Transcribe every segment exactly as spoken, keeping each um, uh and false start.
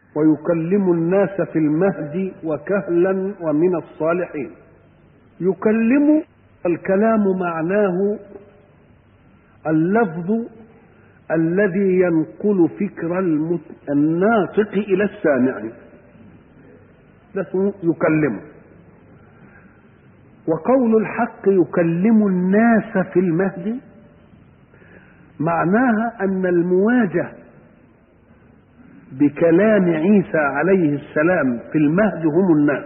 ويكلم الناس في المهد وكهلا ومن الصالحين. يكلم، الكلام معناه اللفظ الذي ينقل فكر الناطق إلى السامع، ده اسمه يكلمه. وقول الحق يكلم الناس في المهد معناها أن المواجهة بكلام عيسى عليه السلام في المهد هم الناس.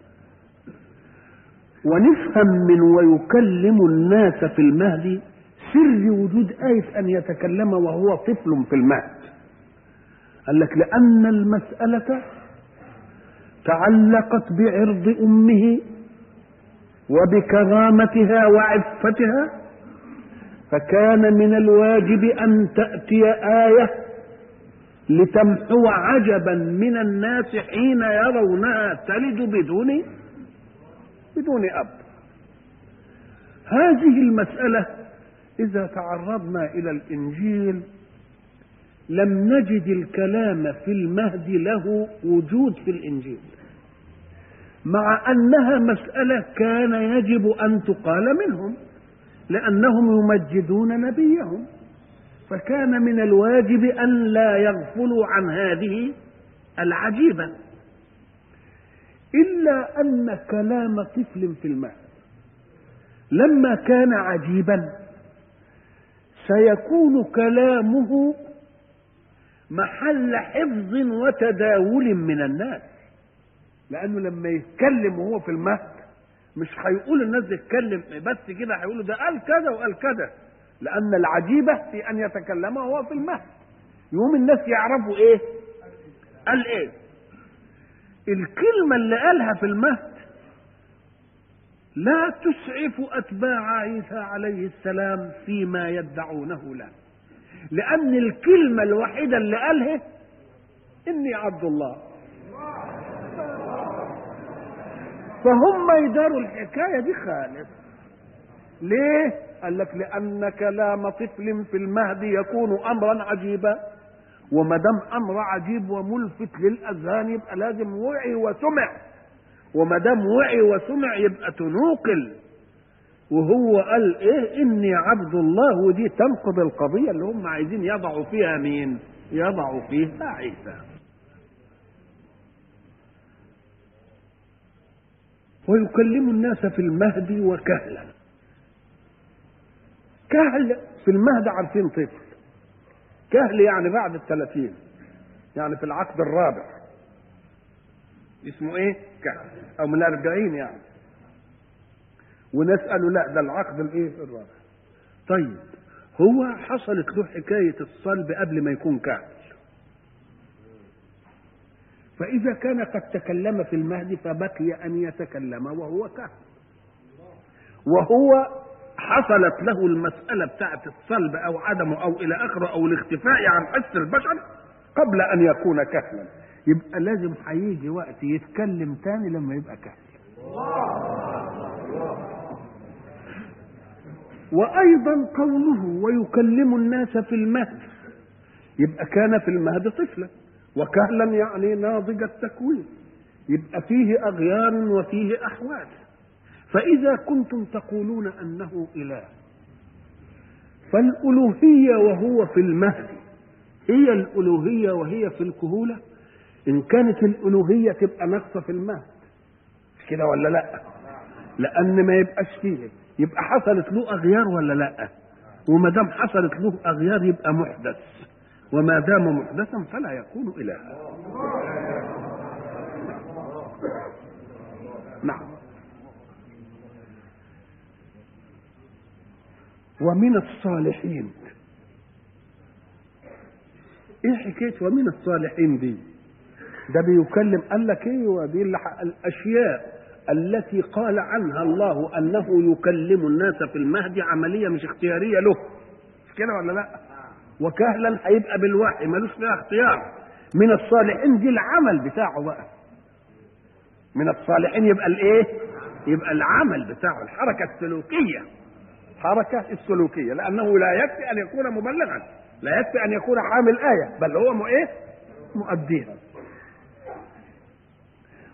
ونفهم من ويكلم الناس في المهد سر وجود آية أن يتكلم وهو طفل في المهد. قال لك لأن المسألة تعلقت بعرض أمه وبكرامتها وعفتها، فكان من الواجب أن تأتي آية لتمحو عجبا من الناس حين يرونها تلد بدون بدون أب. هذه المسألة إذا تعرضنا إلى الإنجيل لم نجد الكلام في المهد له وجود في الإنجيل، مع أنها مسألة كان يجب أن تقال منهم لأنهم يمجدون نبيهم، فكان من الواجب أن لا يغفلوا عن هذه العجيبة. إلا أن كلام طفل في المهد لما كان عجيبا سيكون كلامه محل حفظ وتداول من الناس، لأنه لما يتكلم وهو في المهد مش هيقول الناس يتكلم بس كده، هيقولوا ده قال كذا وقال كذا، لأن العجيبة في أن يتكلم وهو في المهد. يوم الناس يعرفوا إيه قال إيه. الكلمة اللي قالها في المهد لا تسعف أتباع عيسى عليه السلام فيما يدعونه له، لأن الكلمة الوحيدة اللي قالها إني عبد الله، فهم يداروا الحكاية دي خالص. ليه؟ قال لك لأن كلام طفل في المهد يكون أمرا عجيبا، وما دام أمر عجيب وملفت للأذهان يبقى لازم وعي وسمع، وما دام وعي وسمع يبقى تنوقل. وهو قال إيه؟ إني عبد الله، ودي تنقض القضية اللي هم عايزين يضعوا فيها مين؟ يضعوا فيها عيسى. ويكلم الناس في المهد وكهلا. كهل في المهد عارفين طفل، كهل يعني بعد الثلاثين، يعني في العقد الرابع اسمه ايه؟ كهل، او من الاربعين يعني. وناس قالوا لا ده العقد الايه؟ الرابع. طيب هو حصلت له حكاية الصلب قبل ما يكون كهل، فإذا كان قد تكلم في المهد فبقي أن يتكلم وهو كهل، وهو حصلت له المسألة بتاعت الصلب أو عدمه أو إلى آخره أو الاختفاء عن حس البشر قبل أن يكون كهلا، يبقى لازم هيجي وقت يتكلم تاني لما يبقى كهل. وأيضا قوله ويكلم الناس في المهد، يبقى كان في المهد طفلا، وكهلا يعني ناضج التكوين، يبقى فيه أغيار وفيه أحوال. فإذا كنتم تقولون أنه إله، فالألوهية وهو في المهد هي الألوهية وهي في الكهولة. إن كانت الألوهية تبقى ناقصة في المهد كده ولا لا؟ لأن ما يبقاش فيه، يبقى حصلت له أغيار ولا لا؟ وما دام حصلت له أغيار يبقى محدث، وما دام محدثا فلا يكون إلها. نعم. ومن الصالحين. ايه حكايه ومن الصالحين دي؟ ده بيكلم، قال لك ايه؟ دي الاشياء التي قال عنها الله انه يكلم الناس في المهد عمليه مش اختياريه له، مش كده ولا لا؟ وكهلا هيبقى بالوحي ملوش فيها اختيار. من الصالحين دي العمل بتاعه بقى، من الصالحين يبقى الايه؟ يبقى العمل بتاعه، الحركه السلوكيه، حركة السلوكية، لأنه لا يكفي أن يكون مبلغا، لا يكفي أن يكون حامل آية، بل هو ايه؟ مؤديها.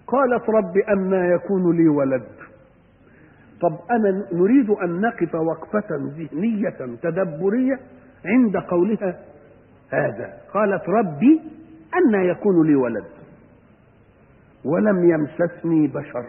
قالت رب أنى يكون لي ولد. طب أنا نريد أن نقف وقفة ذهنية تدبرية عند قولها هذا. قالت ربي أنى يكون لي ولد ولم يمسسني بشر.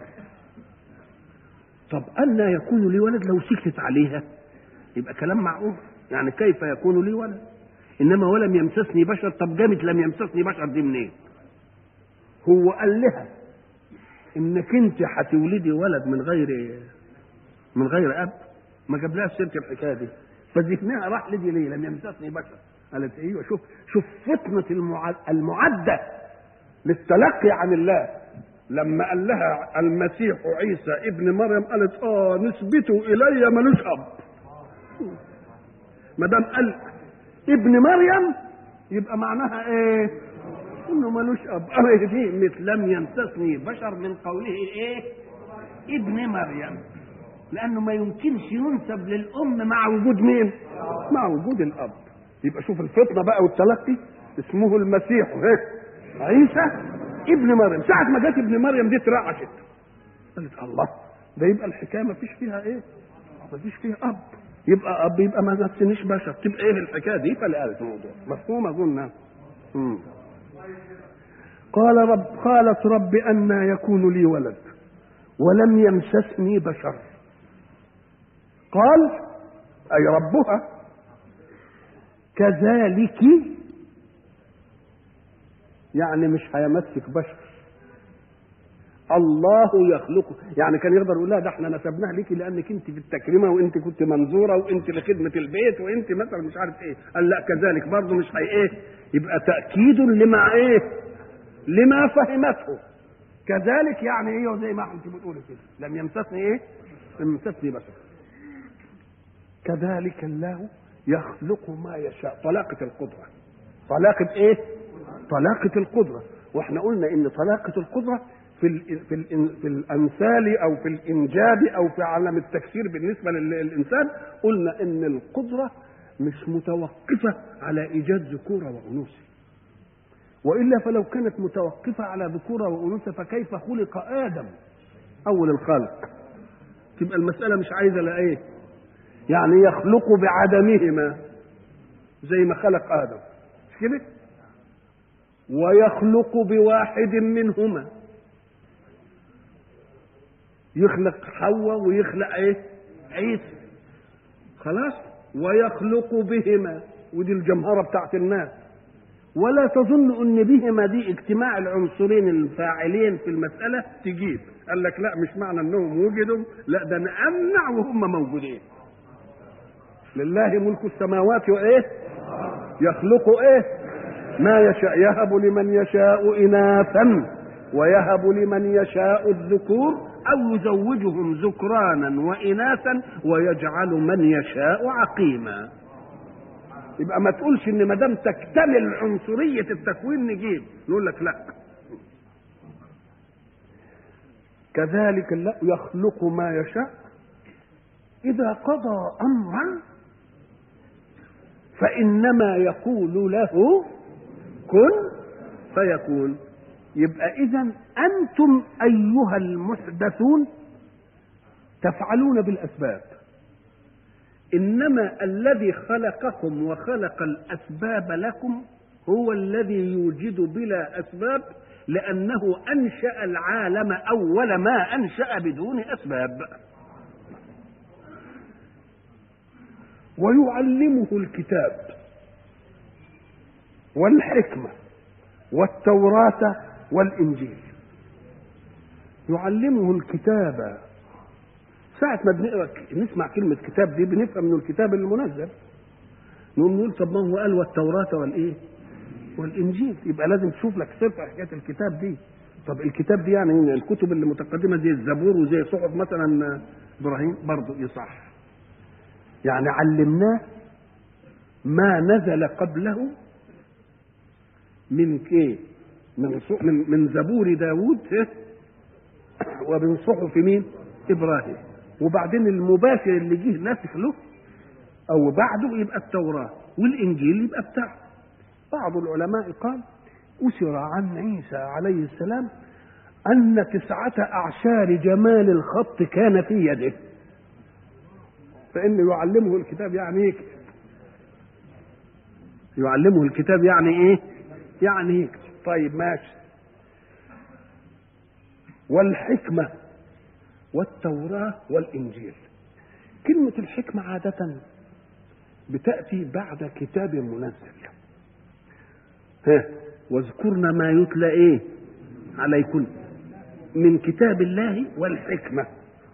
طب أنى يكون لي ولد لو سكت عليها يبقى كلام معقول، يعني كيف يكون لي ولد؟ إنما ولم يمسسني بشر، طب جامت لم يمسسني بشر دي منين؟ هو قال لها إنك أنت هتولدي ولد من غير من غير أب، ما جابلهاش سيرة الحكاية دي، فذهنها راح لدي ليه؟ لم يمسسني بشر. قالت ايوه، شوف شوف فطنة المعدة للتلقي عن الله. لما قال لها المسيح عيسى ابن مريم قالت اه نسبته الي ملوش اب. ما دام قال ابن مريم يبقى معناها ايه؟ انه ملوش اب. قالت دي مثل لم يمسسني بشر من قوله ايه؟ ابن مريم، لانه ما يمكنش ينسب للام مع وجود مين؟ مع وجود الاب. يبقى شوف الفطنه بقى والتلقي. اسمه المسيح عيسى ابن مريم. ساعه ما جت ابن مريم دي اترعشت، قالت الله، ده يبقى الحكايه ما فيش فيها ايه؟ ما فيش فيها اب. يبقى اب يبقى ما نفسنيش بشر، تبقى ايه الحكايه دي؟ فقالت الموضوع مفهوم اظن. قال رب قالت رب أنى يكون لي ولد ولم يمسسني بشر. قال أي ربها كذلك، يعني مش هيمسك بشر، الله يخلقه. يعني كان يقدر يقول لها ده احنا نسبناها ليكي لانك انت في التكريمه وانت كنت منظوره وانت لخدمه البيت وانت مثلا مش عارف ايه. قال لا كذلك برضه مش هي ايه، يبقى تاكيد لما ايه، لما فهمته. كذلك يعني ايه، زي ما انت بتقولي كده، لم يمسسني ايه، لم يمسسني بشر. كذلك الله يخلق ما يشاء. طلاقة القدرة. طلاقة ايه؟ طلاقة القدرة. واحنا قلنا ان طلاقة القدرة في ال في, ال في الامثال او في الانجاب او في عالم التكسير بالنسبة للانسان، قلنا ان القدرة مش متوقفة على ايجاد ذكورة وانوثة، والا فلو كانت متوقفة على ذكورة وانوثة فكيف خلق ادم اول الخلق؟ تبقى المسألة مش عايزة لا ايه، يعني يخلق بعدمهما زي ما خلق آدم مش كده، ويخلق بواحد منهما، يخلق حواء ويخلق ايه؟ عيسى. خلاص، ويخلق بهما، ودي الجمهرة بتاعت الناس. ولا تظن ان بهما دي اجتماع العنصرين الفاعلين في المسألة تجيب. قال لك لا، مش معنى انهم وجدوا، لا ده نمنع وهم موجودين. لله ملك السماوات وايه؟ يخلق ايه؟ ما يشاء، يهب لمن يشاء اناثا ويهب لمن يشاء الذكور او يزوجهم ذكرانا واناثا ويجعل من يشاء عقيما. يبقى ما تقولش ان ما دام تكتمل عنصريه التكوين نجيب، نقول لك لا. كذلك الله يخلق ما يشاء اذا قضى امرا فإنما يقول له كن فيكون. يبقى إذن أنتم أيها المحدثون تفعلون بالأسباب، إنما الذي خلقكم وخلق الأسباب لكم هو الذي يوجد بلا أسباب، لأنه أنشأ العالم أول ما أنشأ بدون أسباب. ويعلمه الكتاب والحكمة والتوراة والإنجيل. يعلمه الكتاب. ساعة ما بنقرأ نسمع كلمة كتاب دي بنفهم انه الكتاب المنزل، نقوم نقول طب ما هو قال والتوراة والإيه؟ والإنجيل. يبقى لازم تشوف لك صفة حكاية الكتاب دي. طب الكتاب دي يعني الكتب اللي متقدمة زي الزبور وزي صحف مثلا إبراهيم برضه يصح. يعني علمناه ما نزل قبله من ايه؟ من من من زبور داوود ومن صحف مين؟ ابراهيم. وبعدين المباشر اللي جه ناسخ له او بعده يبقى التوراه، والانجيل يبقى بتاعه. بعض العلماء قال أسر عن عيسى عليه السلام أن تسعة أعشار جمال الخط كان في يده، فإن يعلمه الكتاب يعني يكتب. يعلمه الكتاب يعني إيه؟ يعني يكتب. طيب ماشي. والحكمة والتوراة والإنجيل. كلمة الحكمة عادة بتأتي بعد كتاب منزل. ها واذكرن ما يتلى إيه عليكن من كتاب الله والحكمة.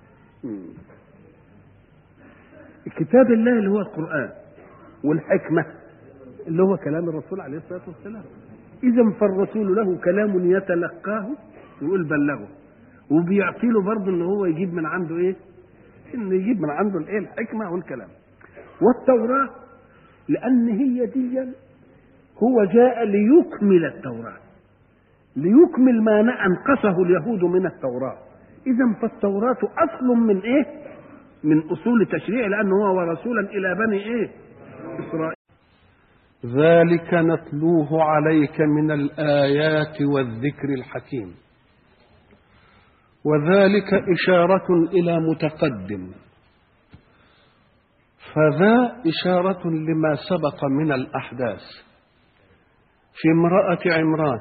كتاب الله اللي هو القرآن، والحكمة اللي هو كلام الرسول عليه الصلاة والسلام. إذا فالرسول له كلام يتلقاه يقول بلغه، وبيعطي له برضه ان هو يجيب من عنده ايه؟ ان يجيب من عنده الايه؟ الحكمة والكلام. والتوراة لأن هي دي هو جاء ليكمل التوراة، ليكمل ما أنقصه اليهود من التوراة. إذا فالتوراة أصل من إيه؟ من أصول التشريع، لأنه هو ورسولا إلى بني إيه؟ إسرائيل. ذلك نتلوه عليك من الآيات والذكر الحكيم. وذلك إشارة إلى متقدم، فذا إشارة لما سبق من الأحداث في امرأة عمران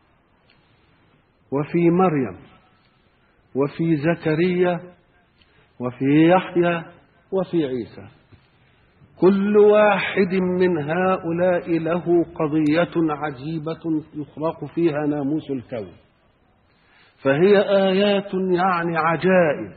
وفي مريم وفي زكريا وفي يحيى وفي عيسى. كل واحد من هؤلاء له قضية عجيبة يخلق فيها ناموس الكون، فهي آيات يعني عجائب.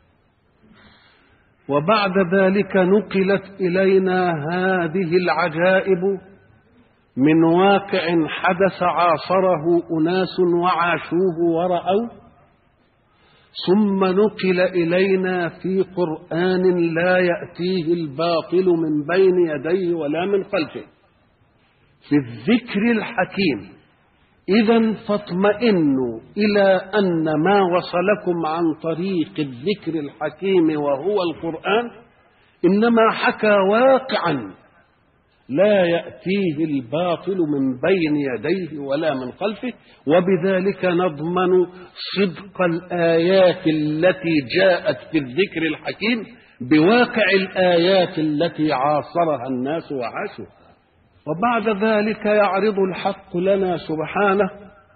وبعد ذلك نقلت إلينا هذه العجائب من واقع حدث عاصره أناس وعاشوه ورأوه، ثم نقل إلينا في قرآن لا يأتيه الباطل من بين يديه ولا من خلفه في الذكر الحكيم. إذن فاطمئنوا إلى أن ما وصلكم عن طريق الذكر الحكيم وهو القرآن إنما حكى واقعا لا يأتيه الباطل من بين يديه ولا من خلفه، وبذلك نضمن صدق الآيات التي جاءت في الذكر الحكيم بواقع الآيات التي عاصرها الناس وعاشوا. وبعد ذلك يعرض الحق لنا سبحانه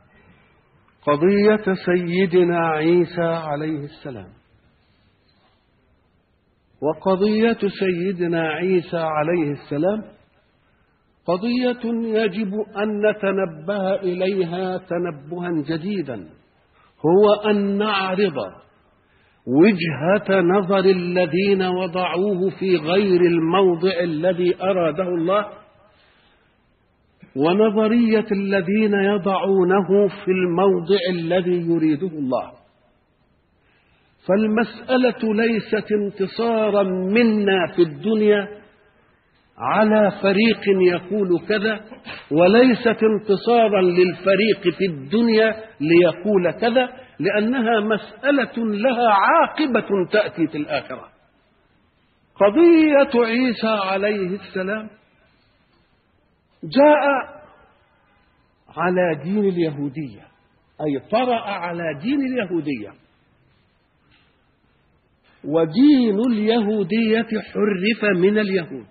قضية سيدنا عيسى عليه السلام. وقضية سيدنا عيسى عليه السلام قضية يجب أن نتنبه إليها تنبها جديدا، هو أن نعرض وجهة نظر الذين وضعوه في غير الموضع الذي أراده الله، ونظرية الذين يضعونه في الموضع الذي يريده الله. فالمسألة ليست انتصارا منا في الدنيا على فريق يقول كذا، وليست انتصارا للفريق في الدنيا ليقول كذا، لأنها مسألة لها عاقبة تأتي في الآخرة. قضية عيسى عليه السلام جاء على دين اليهودية، أي طرأ على دين اليهودية، ودين اليهودية حرف من اليهود،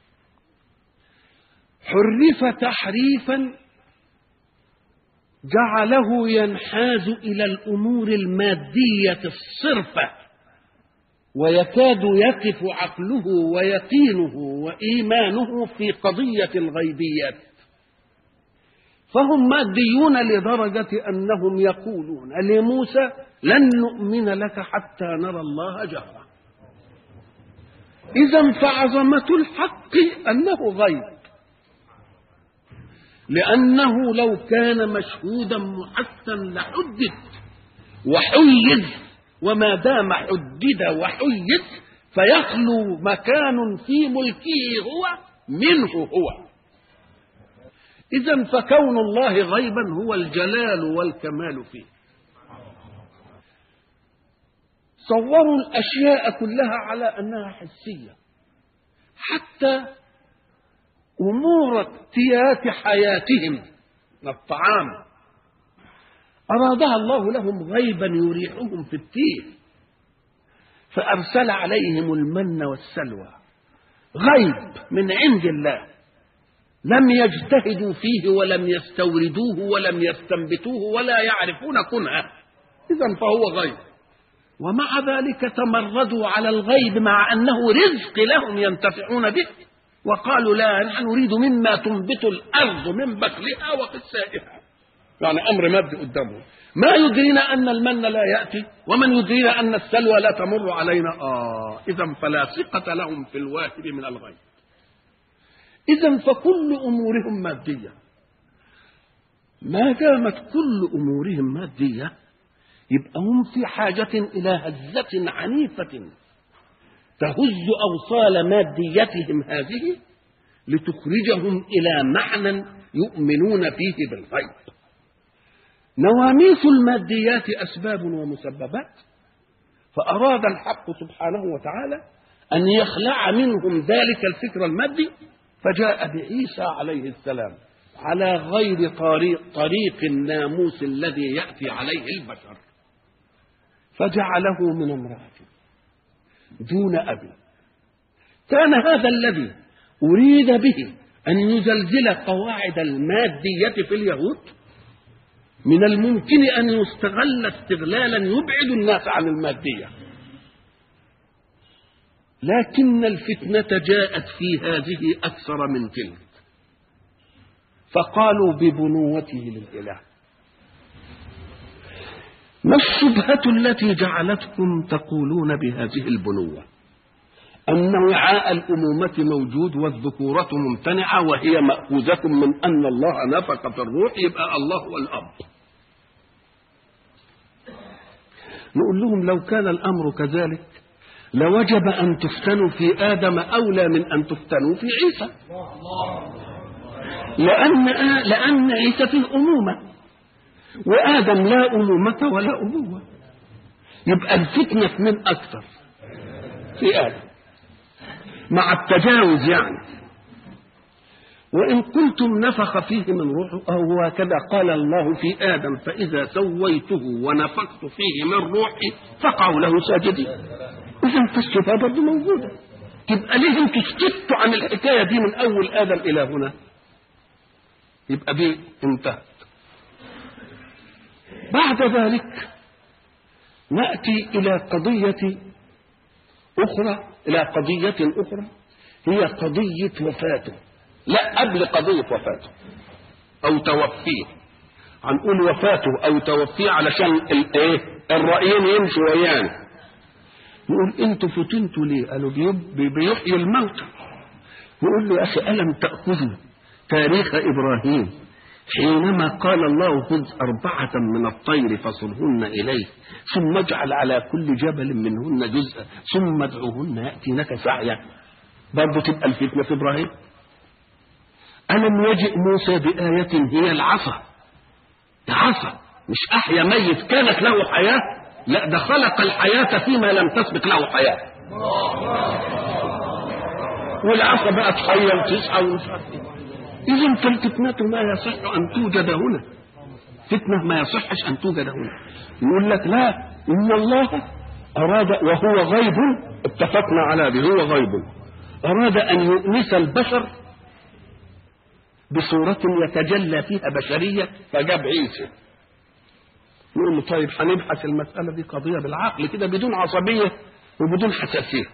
حرف تحريفا جعله ينحاز إلى الأمور المادية الصرفة، ويكاد يقف عقله ويقينه وإيمانه في قضية الغيبيات. فهم ماديون لدرجة أنهم يقولون لموسى لن نؤمن لك حتى نرى الله جهرا. إذن فعظمة الحق أنه غيب، لأنه لو كان مشهودا محسن لحدد وحيز، وما دام حدد وحيز فيخلو مكان في ملكه هو منه هو. إذن فكون الله غيبا هو الجلال والكمال فيه. صوروا الأشياء كلها على أنها حسية، حتى أمور اقتيات حياتهم، الطعام أرادها الله لهم غيبا يريحهم في التيه، فأرسل عليهم المن والسلوى، غيب من عند الله، لم يجتهدوا فيه ولم يستوردوه ولم يستنبتوه ولا يعرفون كنهه، إذن فهو غيب. ومع ذلك تمردوا على الغيب مع أنه رزق لهم ينتفعون به، وقالوا لا، نحن نريد مما تنبت الأرض من بقلها وقثائها، يعني أمر مادي قدامهم. ما يدرينا أن المن لا يأتي، ومن يدرينا أن السلوى لا تمر علينا. آه إذن فلا ثقة لهم في الواهب من الغيب. إذن فكل أمورهم مادية. ما دامت كل أمورهم مادية يبقى هم في حاجة إلى هزة عنيفة تهز أوصال ماديتهم هذه لتخرجهم إلى معنى يؤمنون فيه بالغيب. نواميس الماديات أسباب ومسببات، فأراد الحق سبحانه وتعالى أن يخلع منهم ذلك الفكر المادي، فجاء بعيسى عليه السلام على غير طريق, طريق الناموس الذي يأتي عليه البشر، فجعله من امرأة دون أب. كان هذا الذي أريد به أن يزلزل قواعد المادية في اليهود من الممكن أن يستغل استغلالا يبعد الناس عن المادية، لكن الفتنة جاءت في هذه أكثر من تلك، فقالوا ببنوته للإله. ما الشبهة التي جعلتكم تقولون بهذه البنوة؟ أن وعاء الأمومة موجود والذكورة ممتنعة، وهي مأخوذة من أن الله نفخ في الروح، يبقى الله هو الأب. نقول لهم لو كان الأمر كذلك لوجب أن تفتنوا في آدم أولى من أن تفتنوا في عيسى، لأن لأن عيسى في الأمومة وآدم لا أمومة ولا أبوة، يبقى الفتنة من أكثر في آدم مع التجاوز يعني. وإن قلتم نفخ فيه من روحه، أو هكذا قال الله في آدم فإذا سويته ونفخت فيه من روحي فقعوا له ساجدين. إذن فالشبهة برضه موجودة، تبقى ليه انتوا سكتوا عن الحكاية دي من أول آدم إلى هنا؟ يبقى دي انتهت. بعد ذلك نأتي إلى قضية أخرى، إلى قضية أخرى هي قضية وفاته، لا قبل قضية وفاته أو توفيه. هنقول وفاته أو توفيه علشان الايه الرأيين يمشوا ويانا. نقول انتوا فتنتوا ليه؟ قالوا بيحيي الموتى. نقول له يا أخي ألم تأخذوا تاريخ إبراهيم حينما قال الله خذ أربعة من الطير فصرهن إليه ثم اجعل على كل جبل منهن جزءا ثم ادعوهن يأتينك سعيا، برضه تبقى الفتنة في إبراهيم. ألم يجئ موسى بآية هي العصا، عصا مش أحيا ميت كانت له حياة، لا ده خلق الحياة فيما لم تسبق له حياة، والعصا بقت حية وتسعى ومش عارف ايه. إذن فالفتنة ما يصح أن توجد هنا، فتنة ما يصحش أن توجد هنا. يقول لك لا، إن الله أراد وهو غيب، اتفقنا على ذلك، هو غيب، أراد أن يؤنس البشر بصورة يتجلى فيها بشرية، فجاب عيسى. يقول له طيب هنبحث المسألة دي قضية بالعقل كده بدون عصبية وبدون حساسية.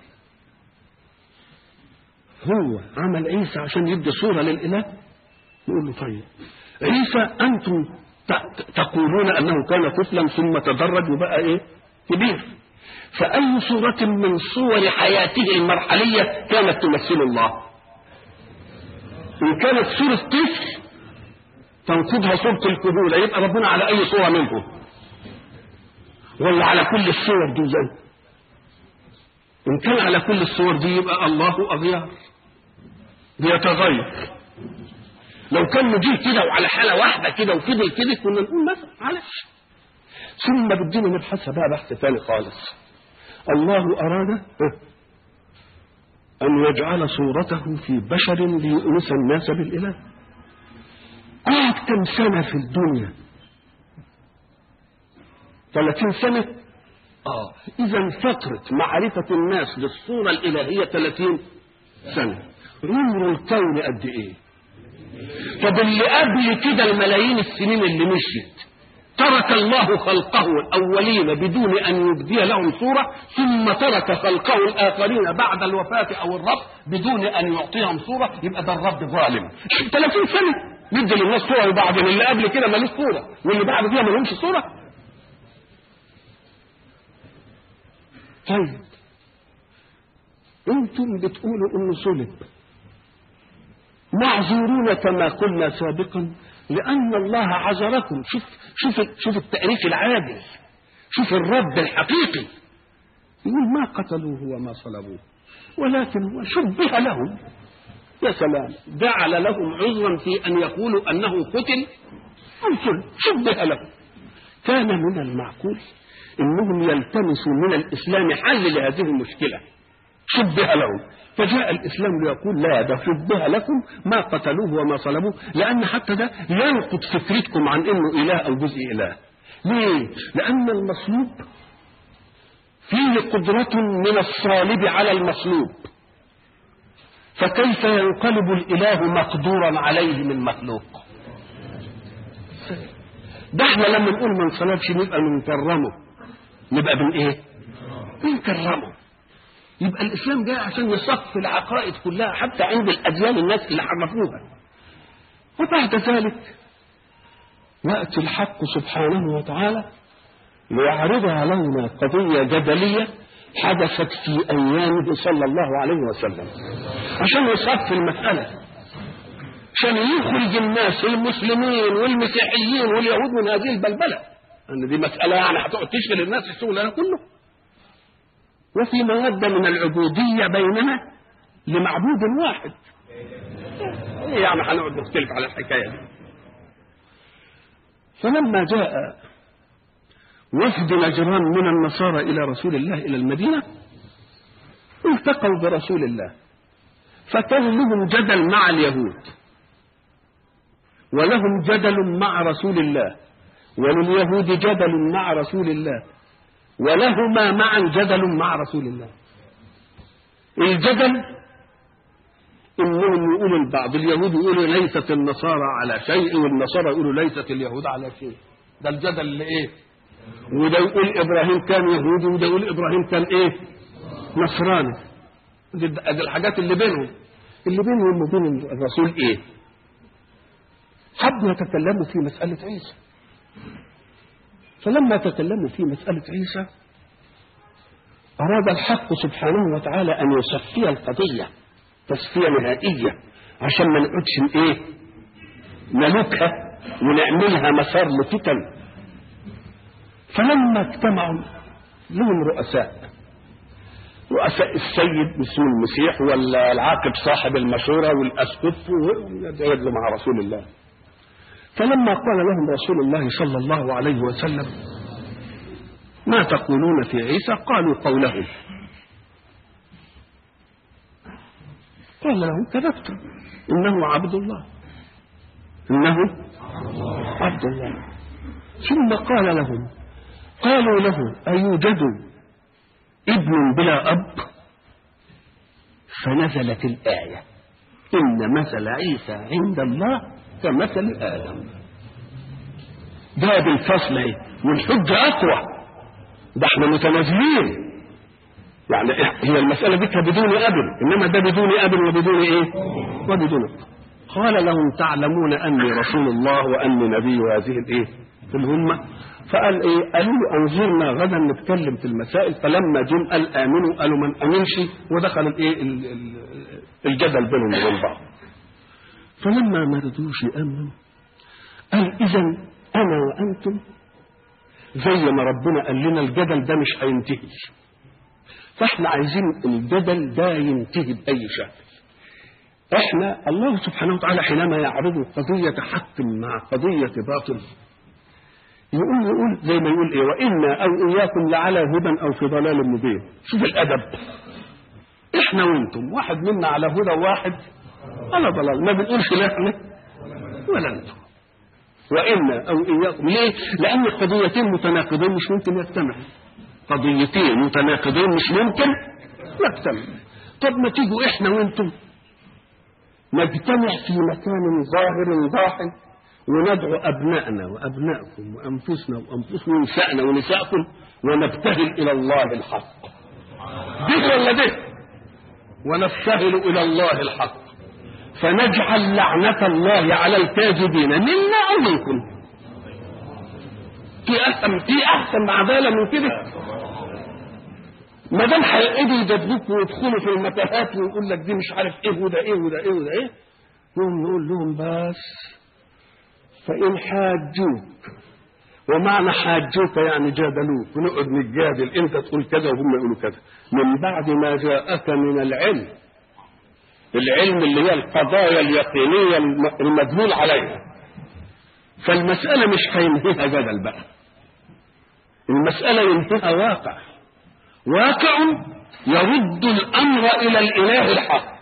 هو عمل عيسى عشان يدي صورة للإله؟ يقول له طيب عيسى أنتم تقولون أنه كان طفلا ثم تدرج وبقى إيه كبير، فأي صورة من صور حياته المرحلية كانت تمثل الله؟ إن كانت صورة طفل تنقضها صورة الكهولة، يبقى ربنا على أي صورة منهم؟ ولا على كل الصور دي زي؟ إن كان على كل الصور دي يبقى الله أغيار بيتغير. لو كان نجيه كده وعلى حالة واحدة كده وفضل كده كنا نقول مثلا معلش. ثم بدنا نبحثها بقى بحث ثاني خالص. الله أراد أن يجعل صورته في بشر ليؤنس الناس بالإله. قعد كم سنة في الدنيا ثلاثين سنة. اه اذا فترة معرفة الناس للصورة الالهية ثلاثين سنة. عمر الكون قد ايه؟ طب اللي قبل كده الملايين السنين اللي مشيت ترك الله خلقه الاولين بدون ان يبدي لهم صورة، ثم ترك خلقه الاخرين بعد الوفاة او الرب بدون ان يعطيهم صورة. يبقى ده الرب ظالم. ثلاثين سنة يدي للناس صورة، وبعدين اللي قبل كده مالوش صورة واللي بعد كده مالهمش صورة. طيب انتم بتقولوا انه صلب، معذورون كما قلنا سابقا لان الله عذركم. شوف شوف شوف التأريخ العادل، شوف الرب الحقيقي يقول ما قتلوه وما صلبوه ولكن هو شبه لهم. يا سلام، جعل لهم عذرا في ان يقولوا انه قتل او صلب، شبه لهم. كان من المعقول انهم يلتمسوا من الاسلام حل لهذه المشكله، شبه لهم. فجاء الاسلام ليقول لا، ده شبه لكم، ما قتلوه وما صلبوه، لان حتى ده ينقض فكرتكم عن انه اله او جزء اله. ليه؟ لان المصلوب فيه قدرة من الصالب على المصلوب، فكيف ينقلب الاله مقدورا عليه من مخلوق؟ ده احنا لما نقول ما انصلبش نبقى بنكرمه، نبقى بن ايه؟ بنكرمه. يبقى الاسلام جاي عشان يصفي العقائد كلها حتى عند الاديان الناس اللي حرفوها. وبعد ذلك ياتي الحق سبحانه وتعالى ليعرضها لنا قضيه جدليه حدثت في ايامه صلى الله عليه وسلم، عشان يصفي المساله، عشان يخرج الناس المسلمين والمسيحيين واليهود من هذه البلبله، ان دي مساله يعني هتقعد تشغل الناس الشغل ده كله. وفي مودة من العبودية بيننا لمعبود واحد. ايه يعني هنقعد نختلف على الحكاية دي؟ فلما جاء وفد نجران من النصارى إلى رسول الله إلى المدينة التقوا برسول الله، فكان لهم جدل مع اليهود ولهم جدل مع رسول الله، ولليهود جدل مع رسول الله، ولهما معا جدل مع رسول الله. الجدل انهم يقولوا البعض، اليهود يقولوا ليست النصارى على شيء، والنصارى يقولوا ليست اليهود على شيء. ده الجدل اللي ايه؟ وده يقول ابراهيم كان يهودي، وده يقول ابراهيم كان ايه؟ نصراني. دي الحاجات اللي بينهم، اللي بينهم وبين الرسول ايه؟ حبوا يتكلموا في مسألة عيسى. فلما تكلموا في مسألة عيسى أراد الحق سبحانه وتعالى أن يصفي القضية تصفية نهائية، عشان ما نقعدش إيه نلوكها ونعملها مسار لفتن. فلما اجتمعوا لهم رؤساء، رؤساء السيد اسمه المسيح ولا العاقب صاحب المشورة والأسقف ويدعوا مع رسول الله. فلما قال لهم رسول الله صلى الله عليه وسلم ما تقولون في عيسى؟ قالوا قوله. قال لهم كذبتم، إنه عبد الله، إنه عبد الله. ثم قال لهم، قالوا له أيوجد ابن بلا أب؟ فنزلت الآية إن مثل عيسى عند الله كمثل آدم. ده بالفصل اهي، والحجة أقوى، ده احنا متنازلين. يعني هي المسألة دي بدون أب، إنما ده بدون أب وبدون إيه؟ وبدون أب. قال لهم تعلمون أني رسول الله وأني نبي هذه الإيه؟ الأمة. فقال إيه؟ قالوا أنظرنا غدا نتكلم في المسائل. فلما جم قال آمنوا، قالوا من أمنش، ودخل الإيه؟ الجدل بينهم وبين بعض. فلما ما رضوش يأمنوا قال إذا أنا وأنتم زي ما ربنا قال لنا الجدل ده مش هينتهي، فاحنا عايزين الجدل ده ينتهي بأي شكل. احنا الله سبحانه وتعالى حينما يعرض قضية حق مع قضية باطل يقول يقول زي ما يقول ايه، وإنا أو إياكم لعلى هدى أو في ضلال مبين. شوف الأدب، احنا وانتم واحد منا على هدى وواحد على ضلال، ما بنقولش لا احنا ولا انتم. وإنا أو إياكم. ليه؟ لأن قضيتين متناقضين مش ممكن يجتمعوا. قضيتين متناقضين مش ممكن يجتمعوا. طب ما تيجوا إحنا وإنتم نجتمع في مكان ظاهر ضاحك وندعو أبنائنا وأبنائكم وأنفسنا وأنفسنا ونسائنا ونسائكم ونبتهل إلى الله الحق. ده ولا ده؟ ونبتهل إلى الله الحق، فنجعل لعنة الله على الكاذبين منا أو منكم. في أحسن في أحسن عدالة من كده؟ ما دام هيقعدوا يجادلوك ويدخلوا في المتاهات ويقول لك دي مش عارف ايه وده ايه وده ايه وده ايه، نقوم نقول لهم بس فإن حاجوك، ومعنى حاجوك يعني جادلوك، ونقعد نتجادل انت تقول كذا وهم يقولوا كذا، من بعد ما جاءك من العلم، العلم اللي هي القضايا اليقينية المدلول عليها. فالمسألة مش هينهيها جدل بقى، المسألة ينهيها واقع، واقع يرد الأمر إلى الإله الحق.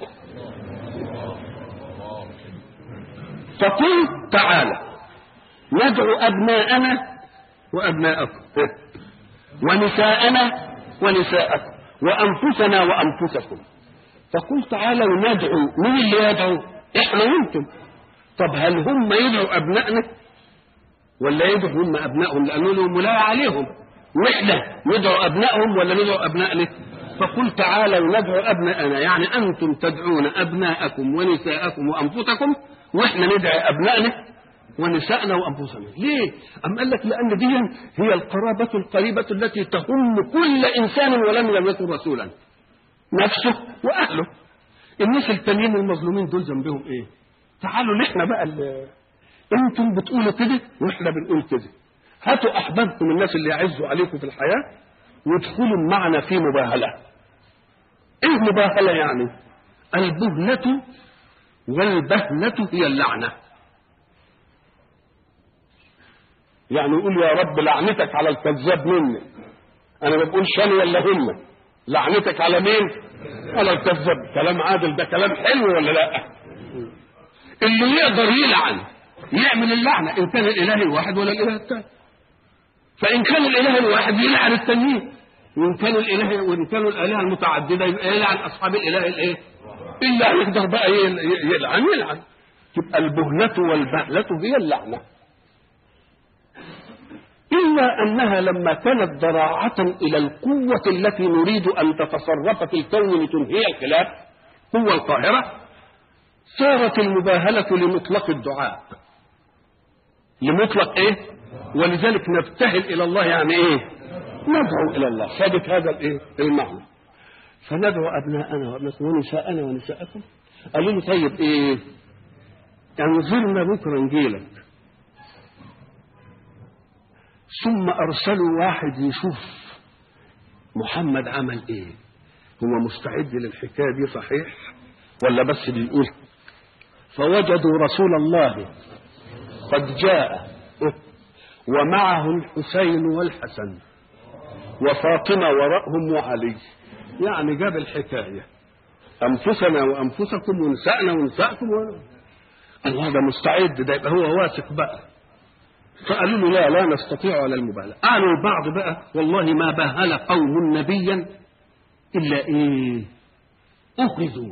فقل تعالى ندعو أبناءنا وأبناءكم ونساءنا ونساءكم وأنفسنا وأنفسكم. فقل تعالوا ندعو، مين اللي يدعو؟ إحنا وأنتم. طب هل هم يدعوا أبنائنا ولا يدعوا هم أبنائهم؟ لأنه لهم ولاية عليهم، وإحنا ندعو أبنائهم ولا ندعو أبنائنا؟ فقل تعالوا ندعو أبنائنا، يعني أنتم تدعون أبناءكم ونساءكم وأنفسكم، وإحنا ندعي أبنائنا ونسائنا وأنفسنا. ليه؟ أم قال لك لأن دي هي القرابة القريبة التي تهم كل إنسان ولم لم يكن رسولا، نفسه وأهله. الناس التانيين المظلومين دول ذنبهم إيه؟ تعالوا نحن بقى اللي أنتم بتقولوا كده وإحنا بنقول كده، هاتوا أحبابكم الناس اللي يعزوا عليكم في الحياة وادخلوا معنا في مباهلة. إيه مباهلة يعني؟ البهلة والبهلة هي اللعنة. يعني يقول يا رب لعنتك على الكذاب مني، أنا ما بقولش أنا ولا هم، لعنتك على مين؟ على الكذاب. كلام عادل ده، كلام حلو ولا لا؟ اللي يقدر يلعن يعمل اللعنة إن كان الإله الواحد ولا الإله الثاني. فإن كان الإله الواحد يلعن التانيين، وإن كان الإله وإن كانوا الآلهة المتعددة يبقى يلعن أصحاب الإله الإيه؟ إلا يقدر بقى يلعن يلعن. تبقى البهلة والبهلة هي اللعنة. إلا أنها لما كانت ضراعة إلى القوة التي نريد أن تتصرف في الكون لتنهي الخلاف، قوة القاهرة، صارت المباهلة لمطلق الدعاء، لمطلق إيه؟ ولذلك نبتهل إلى الله، يعني إيه؟ ندعو إلى الله. ثابت هذا الإيه؟ المعنى. فندعو أبناءنا وأبناءكم ونساءنا ونساءكم. قالوا له طيب إيه؟ انظرنا بكرة نجيلك. ثم أرسلوا واحد يشوف محمد عمل إيه، هو مستعد للحكاية دي صحيح ولا بس بيقول. فوجدوا رسول الله قد جاء ومعه الحسين والحسن وفاطمة وراءهم وعلي، يعني جاب الحكاية أنفسنا وأنفسكم ونسائنا ونسائكم و... الله ده مستعد، ده يبقى هو واثق بقى. فقالوا له لا لا نستطيع على المباهلة. قالوا البعض بقى والله ما باهل قوم نبيا إلا إيه؟ أخذوا.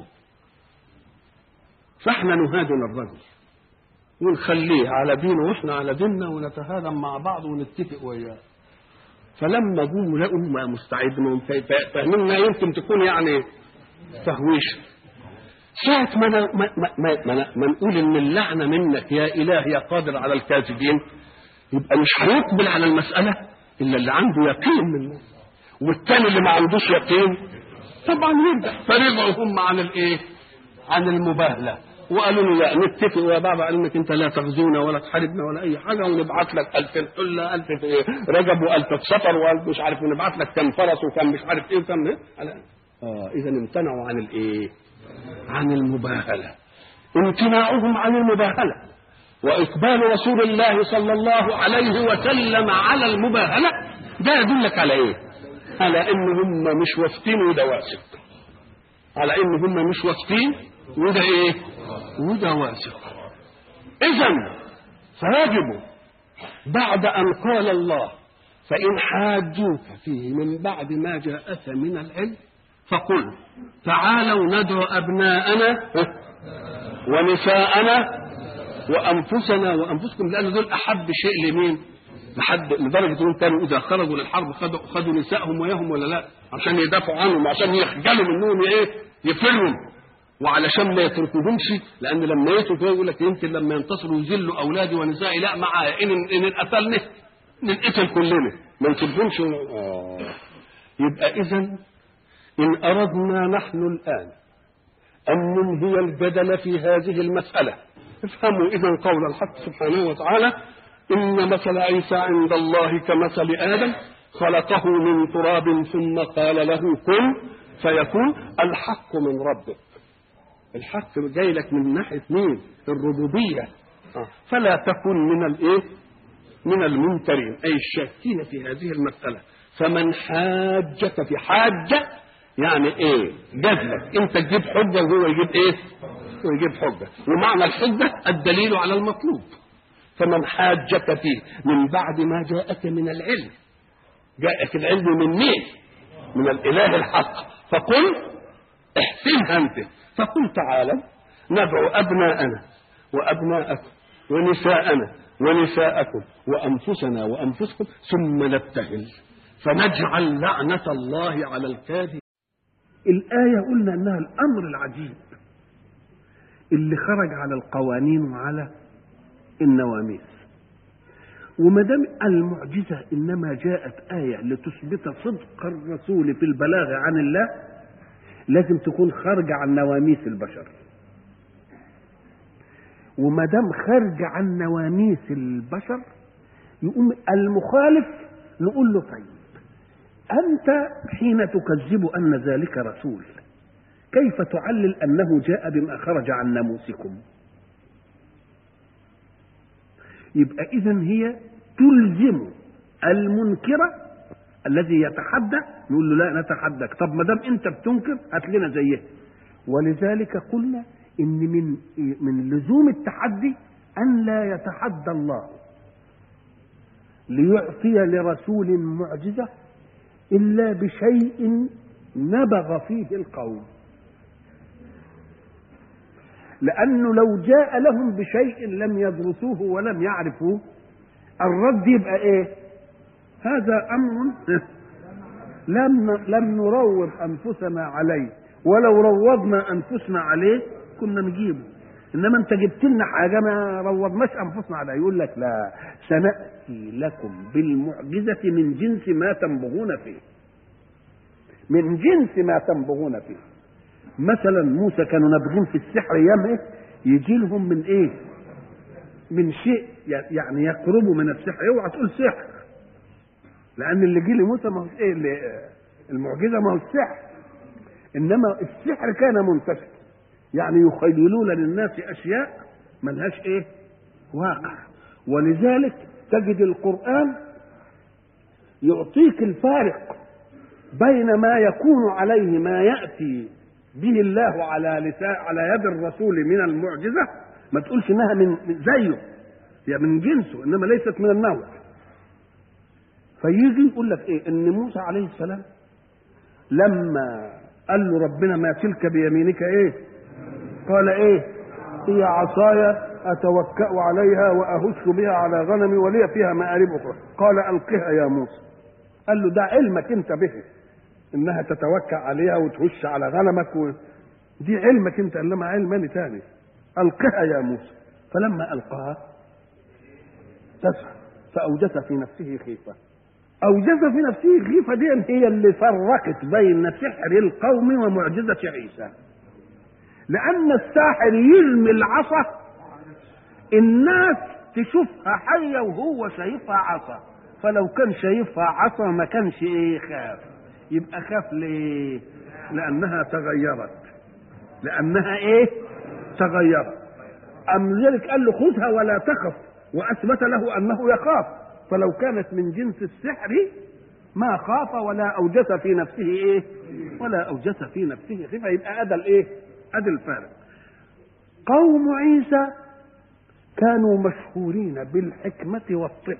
فاحنا نهاجم الرجل ونخليه على دينه واحنا على ديننا ونتهادم مع بعض ونتفق وياه. فلما جم لقوا ما مستعد، فاهمنا يمكن تكون يعني تهويش. ساعة ما, ما, ما, ما, ما نقول ان اللعنة منك يا إله يا قادر على الكاذبين، يبقى مش هيقبل على المسألة إلا اللي عنده يقين منه، والتاني اللي ما عندوش يقين طبعا يرجع. فرجعوا هم عن الايه؟ عن المباهلة، وقالوا له لا نتفق يا بابا على انك انت لا تغزونا ولا تحاربنا ولا اي حاجه، ونبعت لك ألف حله ألف رجب وألف سفر وألف مش عارف، ونبعت لك كم فرس وكم مش عارف ايه وكم ايه. اه اذا امتنعوا عن الايه؟ عن المباهله. امتناعهم عن المباهله واقبال رسول الله صلى الله عليه وسلم على المباهله ده يدلك على ايه؟ على ان هم مش واثقين وده واثق، على ان هم مش واثقين وده ايه؟ وده واثق. اذا فيجب بعد أن قال الله فإن حاجوك فيه من بعد ما جاءك من العلم فقل تعالوا ندعو أبناءنا ونساءنا وأنفسنا وأنفسكم، لأن دول أحب شيء لمين؟ لحد لدرجة أنهم كانوا إذا خرجوا للحرب خدوا, خدوا نسائهم وياهم ولا لا؟ عشان يدافعوا عنهم، عشان يخجلوا منهم إيه؟ يفروا، وعلشان ما يتركوهمش، لأن لما يتركوا يقول لك يمكن لما ينتصروا يذلوا أولادي ونسائي، لا معايا إن إن قتلنا ننقتل كلنا ما نسيبهمش. آه. يبقى إذن إن أردنا نحن الآن أن ننهي الجدل في هذه المسألة، افهموا إذن قول الحق سبحانه وتعالى إن مثل عيسى عند الله كمثل آدم خلقه من تراب ثم قال له كن فيكون. الحق من ربك، الحق جاي لك من ناحية مين؟ الربوبية. فلا تكن من الايه؟ من الممترين، أي الشاكين في هذه المسألة. فمن حاجك في حاجة يعني ايه؟ جدلك انت تجيب حجة وهو يجيب ايه؟ ويجيب حجة، ومعنى الحجة الدليل على المطلوب. فمن حاجك فيه من بعد ما جاءك من العلم، جاءك العلم من مين؟ من الإله الحق. فقل احسنها انت، فقل تعالى ندعو أبناءنا وأبناءكم ونساءنا ونساءكم وأنفسنا وأنفسكم ثم نبتهل فنجعل لعنة الله على الكاذب. الآية قلنا أنها الأمر العجيب اللي خرج على القوانين وعلى النواميس. وما دام المعجزة إنما جاءت آية لتثبت صدق الرسول في البلاغ عن الله، لازم تكون خارجة عن نواميس البشر. وما دام خارجة عن نواميس البشر يقوم المخالف نقول له طيب أنت حين تكذب أن ذلك رسول كيف تعلل أنه جاء بما خرج عن ناموسكم؟ يبقى إذن هي تلزم المنكرة الذي يتحدى، نقول له لا نتحدك. طب ما دام أنت بتنكر هات لنا زيه. ولذلك قلنا إن من من لزوم التحدي أن لا يتحدى الله ليعطي لرسول معجزة إلا بشيء نبغ فيه القوم، لأنه لو جاء لهم بشيء لم يدرسوه ولم يعرفوه الرد يبقى إيه؟ هذا أمر لم لم نروض أنفسنا عليه، ولو روضنا أنفسنا عليه كنا نجيبه. إنما أنت جبت لنا حاجة ما روضناش أنفسنا عليه. يقول لك لا، سنأتي لكم بالمعجزة من جنس ما تنبغون فيه، من جنس ما تنبغون فيه. مثلا موسى كانوا نابغين في السحر ايام ايه؟ يجي لهم من ايه؟ من شيء يعني يقربوا من السحر. اوعى تقول سحر، لان اللي جه لموسى ما هو ايه؟ المعجزه ما هو السحر، انما السحر كان منتشر، يعني يخيلون للناس اشياء ملهاش ايه؟ واقع. ولذلك تجد القرآن يعطيك الفارق بين ما يكون عليه ما يأتي به الله على لسان على يد الرسول من المعجزة، ما تقولش انها من زيه، هي من جنسه انما ليست من النوع. فيجي يقول لك ايه؟ ان موسى عليه السلام لما قال له ربنا ما تلك بيمينك ايه؟ قال ايه؟ هي عصاي اتوكأ عليها واهش بها على غنمي ولي فيها مآرب اخرى. قال القها يا موسى. قال له ده علمك انت به انها تتوكأ عليها وتهش على غنمك و... دي علمك انت، انما علمني تاني. القها يا موسى. فلما القاها تسعى فاوجس في نفسه خيفه. اوجس في نفسه خيفه دي هي اللي فرقت بين سحر القوم ومعجزه عيسى، لان الساحر يرمي العصا الناس تشوفها حيه وهو شايفها عصا، فلو كان شايفها عصا ما كانش ايه؟ خاف. يبقى خاف ليه؟ لانها تغيرت، لانها ايه؟ تغيرت. ام ذلك قال له خذها ولا تخف، واثبت له انه يخاف. فلو كانت من جنس السحر ما خاف ولا اوجس في نفسه ايه؟ ولا اوجس في نفسه خيفه. يبقى ادى الايه؟ ادى الفارق. قوم عيسى كانوا مشهورين بالحكمة والطب.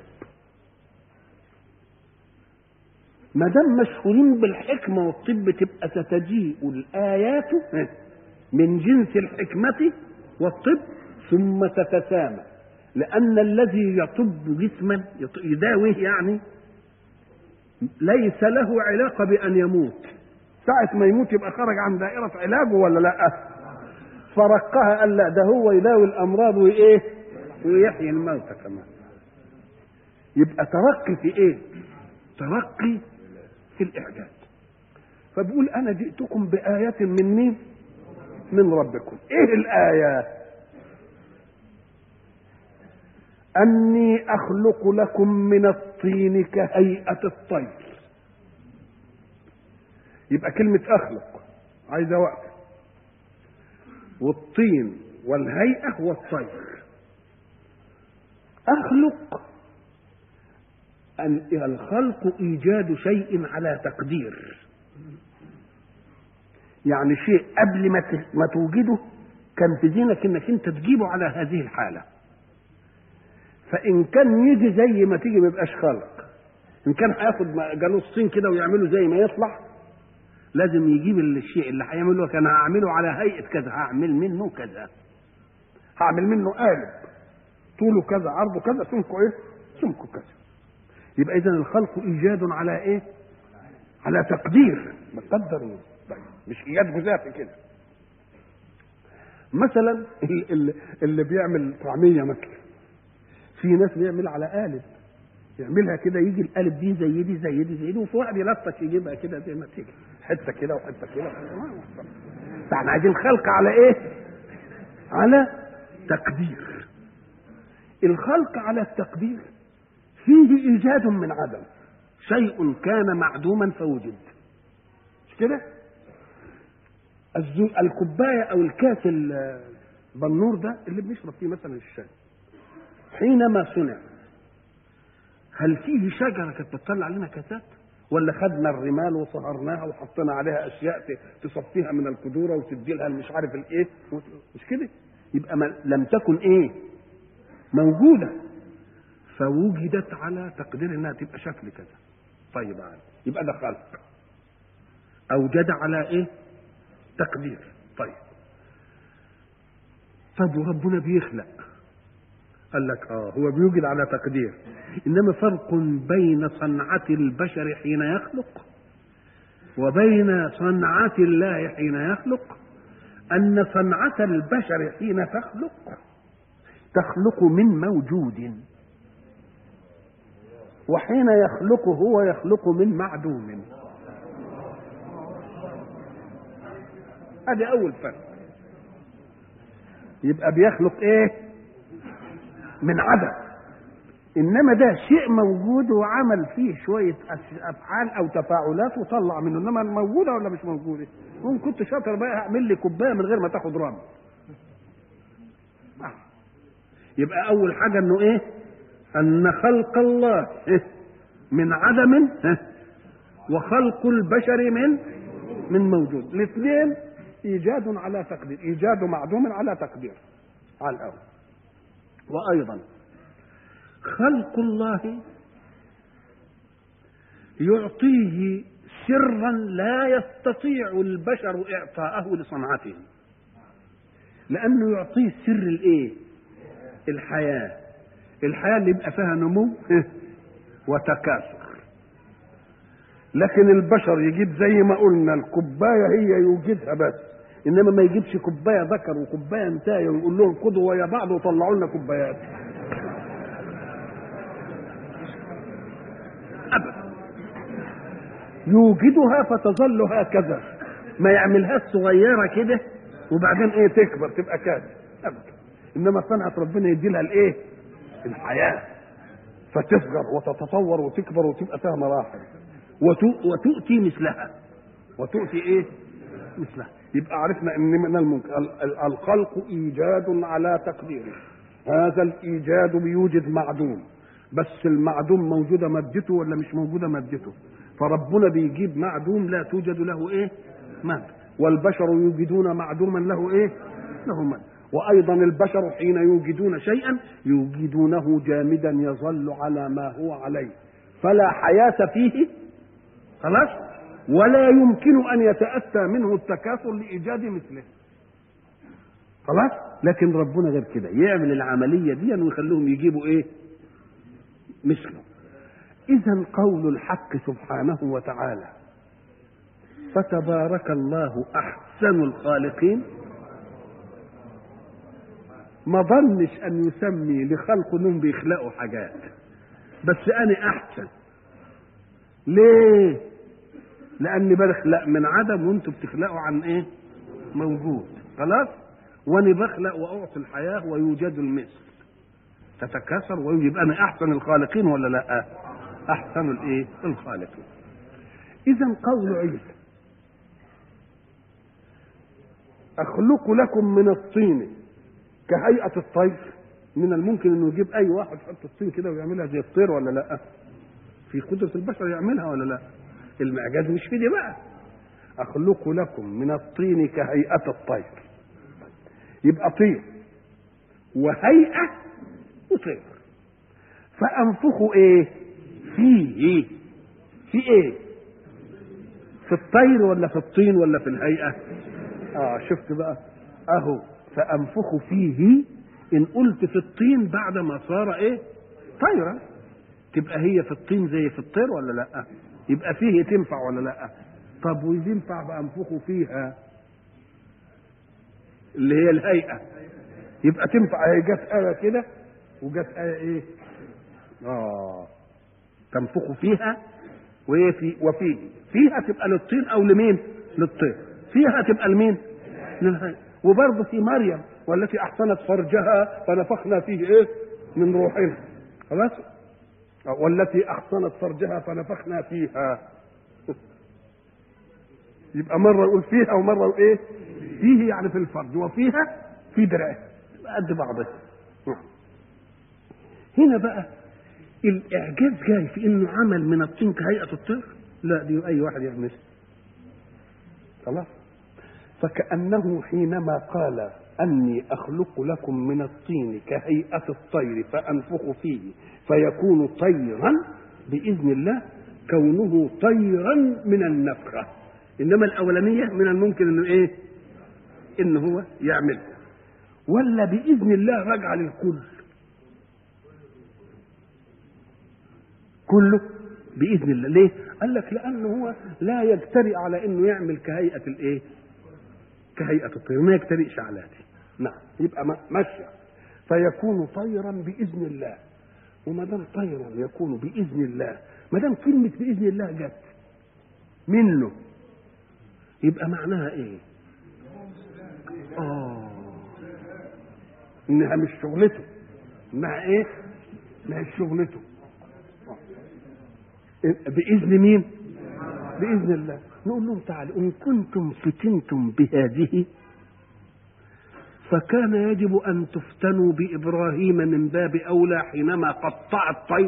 ما دام مشهورين بالحكمة والطب تبقى ستجيء الآيات من جنس الحكمة والطب ثم تتسامى، لأن الذي يطب جسما يداويه يعني ليس له علاقة بأن يموت، ساعة ما يموت يبقى خرج عن دائرة علاجه ولا لا؟ فرقها قال لا، ده هو يداوي الأمراض وإيه ويحيي الموتى كمان. يبقى ترقي في إيه؟ ترقي في الإعجاز. فبقول أنا جئتكم بآية من مين؟ من ربكم. إيه الآية؟ أني أخلق لكم من الطين كهيئة الطير. يبقى كلمة أخلق عايزة وقت، والطين والهيئة والطير. أخلق الخلق إيجاد شيء على تقدير، يعني شيء قبل ما توجده كان في ذهنك انك انت تجيبه على هذه الحالة، فإن كان يجي زي ما تيجي ما يبقاش خلق. إن كان هياخد جالوس طين كده ويعمله زي ما يطلع، لازم يجيب الشيء اللي هيعمله كان هعمله على هيئة كذا، هعمل منه كذا، هعمل منه قالب طوله كذا عرضه كذا سمكه ايه سمكه كذا. يبقى إذن الخلق إيجاد على إيه؟ على تقدير، مقدر إيه؟ طيب مش إيجاد جزافي كده. مثلا اللي, اللي بيعمل طعمية مثلا، في ناس بيعمل على قالب، يعملها كده يجي القالب دي زي دي زي دي زي دي، وفي واحد يلطش يجيبها كده زي ما تيجي، حتة كده وحتة كده. فاحنا عايزين خلق على إيه؟ على تقدير. الخلق على التقدير فيه إيجاد من عدم، شيء كان معدوما فوجد، مش كده؟ الكوباية أو الكاس البنور ده اللي بنشرب فيه مثلا الشاي، حينما صنع هل فيه شجرة كانت بتطلع لنا كاسات، ولا خدنا الرمال وصهرناها وحطينا عليها أشياء تصفيها من القدورة وتدي لها مش عارف الإيه، مش كده؟ يبقى لم تكن إيه موجودة، فوجدت على تقدير انها تبقى شكل كذا. طيب عادي، يبقى ده خلق اوجد على ايه؟ تقدير. طيب طب وربنا بيخلق، قال لك اه هو بيوجد على تقدير، انما فرق بين صنعة البشر حين يخلق وبين صنعة الله حين يخلق، ان صنعة البشر حين تخلق تخلق من موجود، وحين يخلق هو يخلق من معدوم. ادي اول فرق. يبقى بيخلق ايه؟ من عدم، انما ده شيء موجود وعمل فيه شويه افعال او تفاعلات وطلع منه، انما موجوده ولا مش موجوده؟ ممكن كنت شاطر بقى اعمل لي كوبايه من غير ما تاخد رمل. يبقى اول حاجه انه ايه؟ ان خلق الله من عدم وخلق البشر من من موجود، الاثنين ايجاد على تقدير، ايجاد معدوم على تقدير على الاول. وايضا خلق الله يعطيه سرا لا يستطيع البشر اعطاءه لصنعته، لانه يعطيه سر الايه؟ الحياه. الحياه اللي يبقى فيها نمو وتكاثر. لكن البشر يجيب زي ما قلنا الكوبايه هي يوجدها بس، انما ما يجيبش كوبايه ذكر وكوبايه انثى ويقول لهم خدوا ويا بعض وطلعوا لنا كوبايات ابدا. يوجدها فتظل هكذا، ما يعملهاش صغيره كده وبعدين ايه تكبر تبقى كده ابدا. انما صنعه ربنا يدي لها الايه؟ الحياه، فتصغر وتتطور وتكبر وتبقى فيها مراحل وتؤتي مثلها وتؤتي ايه؟ مثلها. يبقى عرفنا ان من الممكن الخلق ايجاد على تقديره. هذا الايجاد بيوجد معدوم، بس المعدوم موجوده مادته ولا مش موجوده مادته؟ فربنا بيجيب معدوم لا توجد له ايه؟ مادة. والبشر يوجدون معدوما له ايه؟ له مادة. وأيضا البشر حين يوجدون شيئا يوجدونه جامدا يظل على ما هو عليه، فلا حياة فيه خلاص، ولا يمكن أن يتأتى منه التكاثر لإيجاد مثله خلاص. لكن ربنا غير كده، يعمل العملية دي ويخليهم يجيبوا إيه؟ مثله. إذا قول الحق سبحانه وتعالى فتبارك الله أحسن الخالقين ما ظنش أن يسمي لخلق انهم بيخلقوا حاجات، بس أنا أحسن. ليه؟ لأني بخلق من عدم وأنتوا بتخلقوا عن إيه؟ موجود خلاص. وأنا بخلق وأعطي الحياة ويوجد المثل تتكاثر ويبقى أنا أحسن الخالقين ولا لا؟ أحسن الإيه؟ الخالقين. إذا قول عيسى أخلق لكم من الطين كهيئة الطير، من الممكن انه يجيب اي واحد يحط الطين كده ويعملها زي الطير ولا لا؟ في قدرة البشر يعملها ولا لا؟ المعجاز مش في دي بقى. اخلق لكم من الطين كهيئة الطير، يبقى طير وهيئة وطير، فانفخوا ايه فيه؟ في ايه؟ في الطير ولا في الطين ولا في الهيئة؟ اه شفت بقى اهو، فأنفخ فيه. إن قلت في الطين بعد ما صار إيه؟ طيرا، تبقى هي في الطين زي في الطير ولا لأ؟ يبقى فيه تنفع ولا لأ؟ طب وينفع بأنفخ فيها اللي هي الهيئة، يبقى تنفع. هي جت آية كده وجت آية إيه؟ آه تنفخ فيها وإيه في وفيه، فيها تبقى للطين أو لمين؟ للطير، فيها تبقى لمين؟ للهيئة. وبرضه في مريم والتي احسنت فرجها فنفخنا فيه ايه؟ من روحنا خلاص. والتي احسنت فرجها فنفخنا فيها. يبقى مره يقول فيها ومره يقول ايه؟ فيه يعني في الفرج، وفيها في درعه، قد بعضها. هنا بقى الاعجاز جاي في انه عمل من الطين كهيئه الطير؟ لا، دي اي واحد يعمل خلاص. فكأنه حينما قال أني أخلق لكم من الطين كهيئة الطير فأنفخ فيه فيكون طيرا بإذن الله، كونه طيرا من النفخة. إنما الأولانية من الممكن إنه إيه؟ إنه هو يعمل، ولا بإذن الله رجع للكل كله بإذن الله. ليه؟ قال لك لأنه هو لا يجترئ على إنه يعمل كهيئة الإيه؟ كهيئة الطير، ما يجترئش على دي. نعم، يبقى ماشي فيكون طيرا بإذن الله. وما دام طيرا يكون بإذن الله، ما دام كلمة بإذن الله جت منه، يبقى معناها إيه؟ آه إنها مش شغلته، إنها إيه؟ مش شغلته. بإذن مين؟ بإذن الله. نقول لهم تعالوا إن كنتم فتنتم بهذه فكان يجب أن تفتنوا بإبراهيم من باب أولى حينما قطع الطير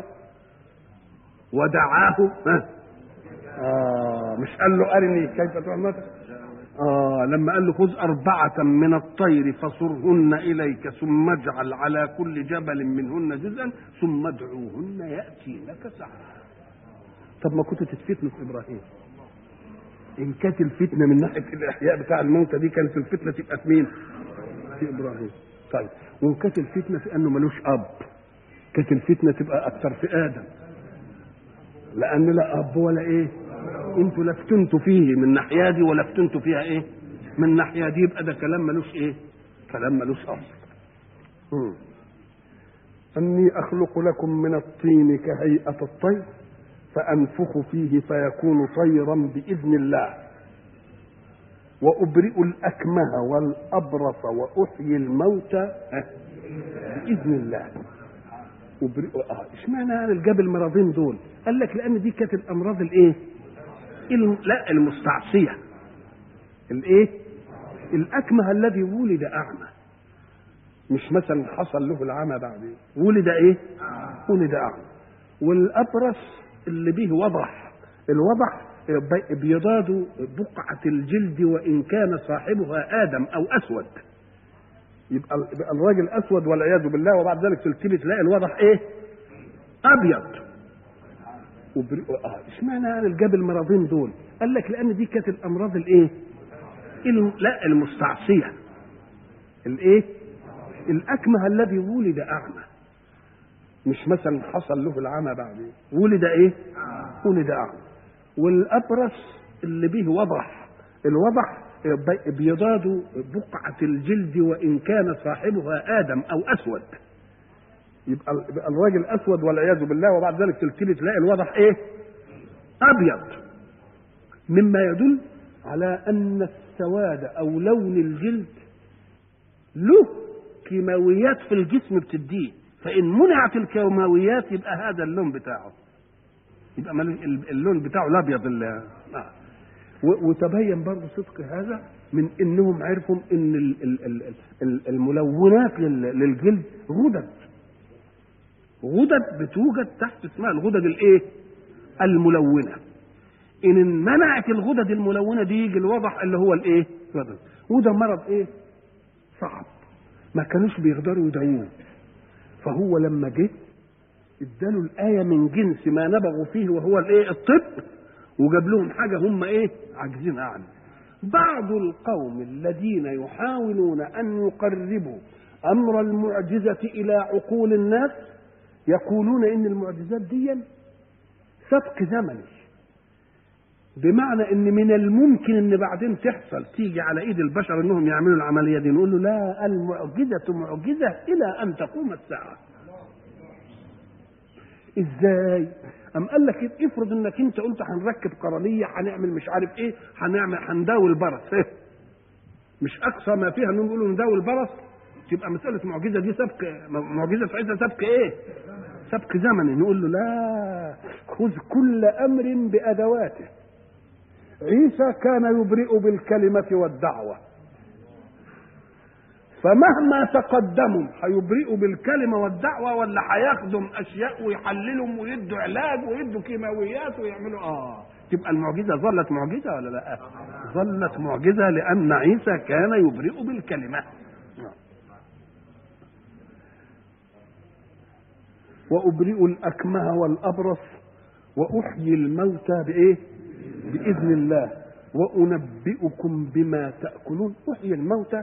ودعاه. ها آه مش قال له أرني كيف تعمل؟ آه لما قال له خذ أربعة من الطير فصرهن إليك ثم اجعل على كل جبل منهن جزءا ثم ادعوهن يأتينك سعيا. طب ما كنت تتفتنوا في إبراهيم؟ إن كانت الفتنة من ناحية الإحياء بتاع الموتى دي كانت الفتنة تبقى في مين؟ في إبراهيم. طيب وإن كانت الفتنة في أنه ملوش أب، كانت الفتنة تبقى أكثر في آدم، لأن لا أب ولا إيه؟ أنتوا لا فتنتوا فيه من ناحية دي ولا فتنتوا فيها إيه؟ من ناحية دي، يبقى ده كلام ملوش إيه؟ كلام ملوش أصل. أني أخلق لكم من الطين كهيئة الطير فأنفخ فيه فيكون طيرا بإذن الله، وأبرئ الأكمه والأبرص وأحيي الموتى بإذن الله. أبرئ آه اشمعنى الجاب المرضين دول؟ قال لك لأن دي كانت الأمراض الإيه؟ الم... لا المستعصية. الإيه؟ الأكمه الذي ولد أعمى، مش مثلا حصل له العمى بعدين، ولد إيه؟ ولد أعمى. والأبرص اللي به وضح، الوضح بيضاد بقعة الجلد وإن كان صاحبها آدم أو أسود، يبقى يبقى الراجل اسود والعياذ بالله، وبعد ذلك تلتفت تلاقي الوضح ايه؟ ابيض. وبر... اه اشمعنى يعني جاب المرضين دول؟ قال لك لان دي كانت الامراض الايه؟ الم... لا المستعصيه. الايه؟ الاكمه الذي ولد اعمى، مش مثلا حصل له العمى بعدين، ولد ايه؟ ولد اعمى. والابرص اللي به وضح، الوضح بيضاد بقعه الجلد وان كان صاحبها ادم او اسود. يبقى الراجل اسود والعياذ بالله، وبعد ذلك تلتفت تلاقي الوضح ايه؟ ابيض، مما يدل على ان السواد او لون الجلد له كيماويات في الجسم بتديه، فان منعت الكيماويات يبقى هذا اللون بتاعه، يبقى اللون بتاعه الابيض. آه. وتبين برضه صدق هذا من انهم عرفوا ان الملونات للجلد غدد، غدد بتوجد تحت اسمها الغدد الايه؟ الملونه. ان منعت الغدد الملونه دي يجي الوضح اللي هو الايه؟ غدد. وده مرض ايه؟ صعب، ما كانوش بيقدروا يداووه، فهو لما جه اداله الايه من جنس ما نبغوا فيه وهو الايه؟ الطب، وجاب لهم حاجه هم ايه؟ عاجزين عنها. بعض القوم الذين يحاولون ان يقربوا امر المعجزه الى عقول الناس يقولون ان المعجزات دي سبق زمني، بمعنى ان من الممكن ان بعدين تحصل تيجي على ايد البشر انهم يعملوا العمليه دي. نقول له لا، المعجزه معجزه الى ان تقوم الساعه. ازاي؟ ام قال لك افرض انك انت قلت هنركب قرنيه، هنعمل مش عارف ايه، هنعمل هنداوي البرص، إيه؟ مش اقصى ما فيها انهم يقولوا نداوي البرص، تبقى مساله معجزه دي سبق، معجزه عايزه سبق ايه؟ سبق زمني. نقول له لا، خذ كل امر بادواته. عيسى كان يبرئ بالكلمه والدعوه، فمهما تقدموا هيبرئوا بالكلمه والدعوه ولا هيخدم اشياء ويحللهم ويدوا علاج ويدوا كيماويات ويعملوا اه تبقى المعجزه ظلت معجزه ولا لا؟ ظلت معجزه لان عيسى كان يبرئ بالكلمه. وأبرئ الأكمه والأبرص وأحيي الموتى بإيه؟ بإذن الله وأنبئكم بما تأكلون. أحيي الموتى،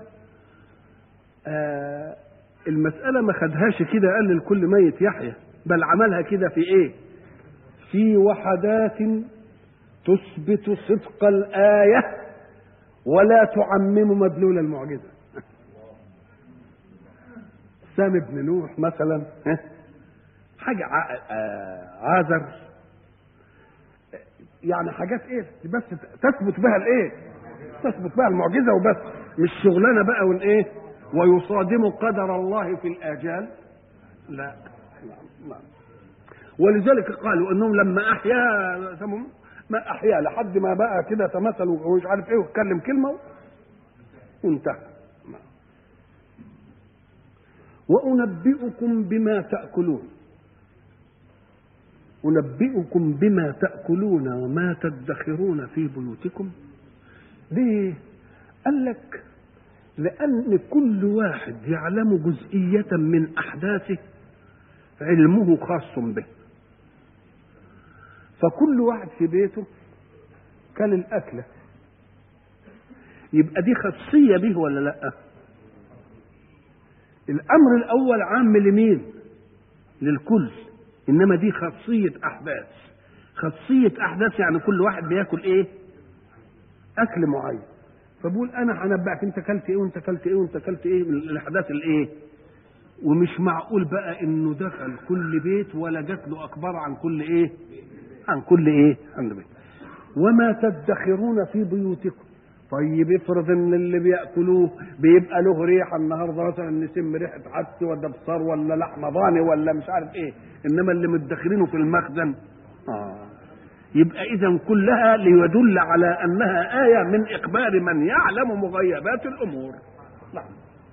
آه المسألة ما خدهاش كده قال لكل ميت يحيى، بل عملها كده في إيه؟ في وحدات تثبت صدق الآية ولا تعمم مدلول المعجزة. سام ابن نوح مثلا، حاجة عازر، يعني حاجات ايه بس تثبت بها الايه؟ تثبت بها المعجزة وبس، مش شغلانة بقى والايه؟ ويصادم قدر الله في الآجال، لا لا لا. ولذلك قالوا انهم لما احيا ما احيا لحد ما بقى كده تمثل ومش عارف ايه واتكلم كلمة وانتهى. وأنبئكم بما تأكلون، أنبئكم بما تأكلون وما تدخرون في بيوتكم. ليه؟ قال لك لأن كل واحد يعلم جزئية من أحداثه علمه خاص به، فكل واحد في بيته كان الأكلة، يبقى دي خاصية به ولا لأ؟ الأمر الأول عام لمين؟ للكل، إنما دي خاصية أحداث. خاصية أحداث يعني كل واحد بياكل إيه؟ أكل معين. فبقول أنا هنبأك أنت أكلت إيه وأنت أكلت إيه وأنت أكلت إيه من الأحداث الإيه؟ ومش معقول بقى إنه دخل كل بيت ولا جات له أخبار عن كل إيه؟ عن كل إيه؟ عن بيت. وما تدخرون في بيوتكم. طيب افرض ان اللي بياكلوه بيبقى له ريحه النهارده مثلا نسم ريحه عدس ولا بصار ولا لحمه ضاني ولا مش عارف ايه، انما اللي مدخرينه في المخزن اه يبقى اذا كلها ليدل على انها ايه من اخبار من يعلم مغيبات الامور. نعم.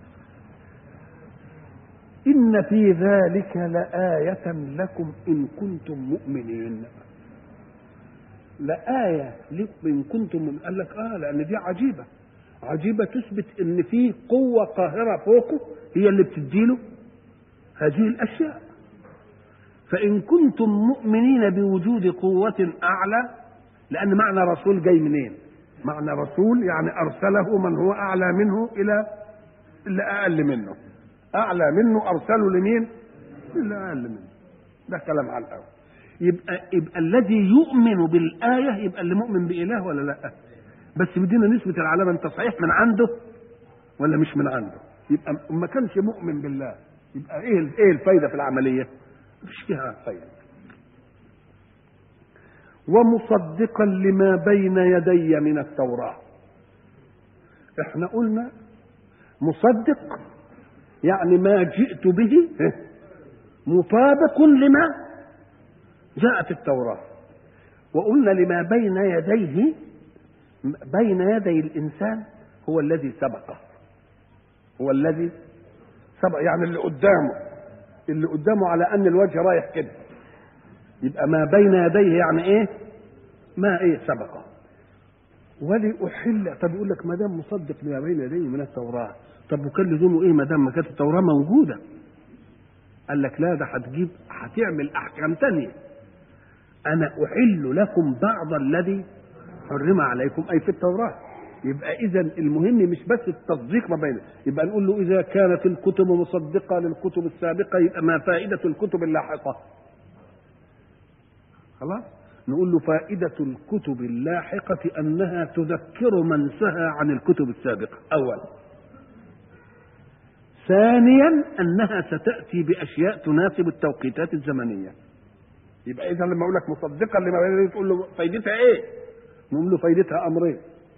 ان في ذلك لآية لكم ان كنتم مؤمنين. لآية لكم إن كنتم، قال لك آه لأن دي عجيبة. عجيبة تثبت ان في قوة قاهرة فوقه هي اللي بتديله هذه الاشياء. فان كنتم مؤمنين بوجود قوة اعلى، لان معنى رسول جاي منين؟ معنى رسول يعني ارسله من هو اعلى منه الى اللي اقل منه، اعلى منه ارسله لمين؟ اللي اقل منه. ده كلام على الاول. يبقى يبقى الذي يؤمن بالايه يبقى اللي مؤمن باله ولا لا؟ بس بدينا نثبت العلامه، انت صحيح من عنده ولا مش من عنده؟ يبقى ما كانش مؤمن بالله، يبقى ايه ايه الفايده في العمليه؟ مش فيها فايده. ومصدقا لما بين يدي من التوراه. احنا قلنا مصدق يعني ما جئت به مطابق لما جاء في التوراه. وقلنا لما بين يديه، بين يدي الإنسان هو الذي سبقه، هو الذي سبق يعني اللي قدامه، اللي قدامه على أن الوجه رايح كده، يبقى ما بين يديه يعني إيه؟ ما إيه سبقه. ولأحل، طب يقول لك ما دام مصدق لما بين يديه من التوراة، طب وكان لزومه إيه ما دام ما كانت التوراة موجودة؟ قال لك لا، ده هتجيب هتعمل أحكام تانية. أنا أحل لكم بعض الذي حرم عليكم أي في التوراة. يبقى إذا المهم مش بس التصديق ما بينه، يبقى نقول له إذا كانت الكتب مصدقة للكتب السابقة يبقى ما فائدة الكتب اللاحقة؟ خلاص، نقول له فائدة الكتب اللاحقة أنها تذكر من سهى عن الكتب السابقة أولا. ثانيا أنها ستأتي بأشياء تناسب التوقيتات الزمنية. يبقى إذا لما أقول لك مصدقا لما بين يديه تقول له فائدتها إيه؟ نقول له فائدتها أمرين: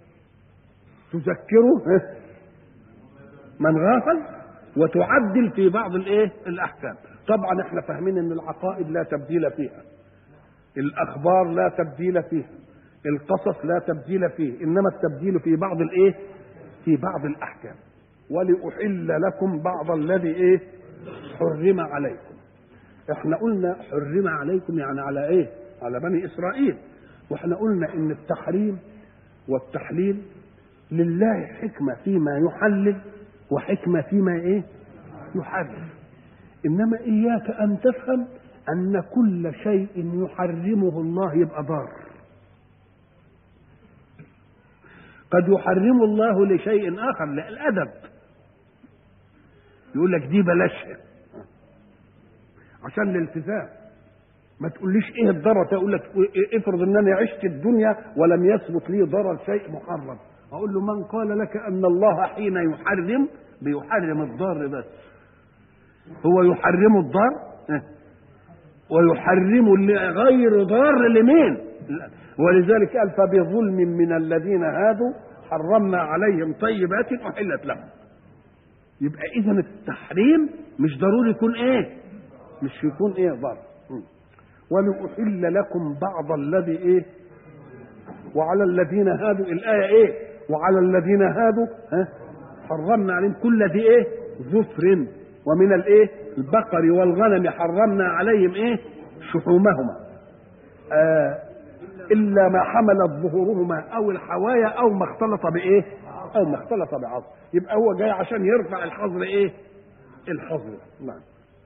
تذكره من غافل، وتعدل في بعض الإيه؟ الأحكام. طبعا احنا فاهمين ان العقائد لا تبديل فيها، الأخبار لا تبديل فيها، القصص لا تبديل فيه، إنما التبديل في بعض الإيه؟ في بعض الأحكام. ولأحل لكم بعض الذي إيه؟ حرم عليكم. احنا قلنا حرم عليكم يعني على إيه؟ على بني إسرائيل. واحنا قلنا إن التحريم والتحليل لله حكمة فيما يحلل وحكمة فيما إيه؟ يحرم. إنما إياك أن تفهم أن كل شيء يحرمه الله يبقى ضار. قد يحرم الله لشيء آخر للأدب، يقول لك دي بلاشها عشان الالتزام. ما تقوليش ايه الضرر، تقول لك افرض ان انا عشت الدنيا ولم يثبت لي ضرر شيء محرم، اقول له من قال لك ان الله حين يحرم بيحرم الضار بس؟ هو يحرم الضار ويحرم غير ضار لمين؟ ولذلك قال فبظلم من الذين هادوا حرمنا عليهم طيبات احلت لهم. يبقى اذا التحريم مش ضروري يكون ايه؟ مش يكون ايه ضار. ولأحل لكم بعض الذي ايه؟ وعلى الذين هادوا، الآية ايه؟ وعلى الذين هادوا ها حرمنا عليهم كل ذي ايه؟ ظفر، ومن الايه؟ البقر والغنم حرمنا عليهم ايه؟ شحومهما آه الا ما حملت ظهورهما او الحوايا او ما اختلط بايه؟ او ما اختلط بعظم. يبقى هو جاي عشان يرفع الحظر ايه؟ الحظر. نعم.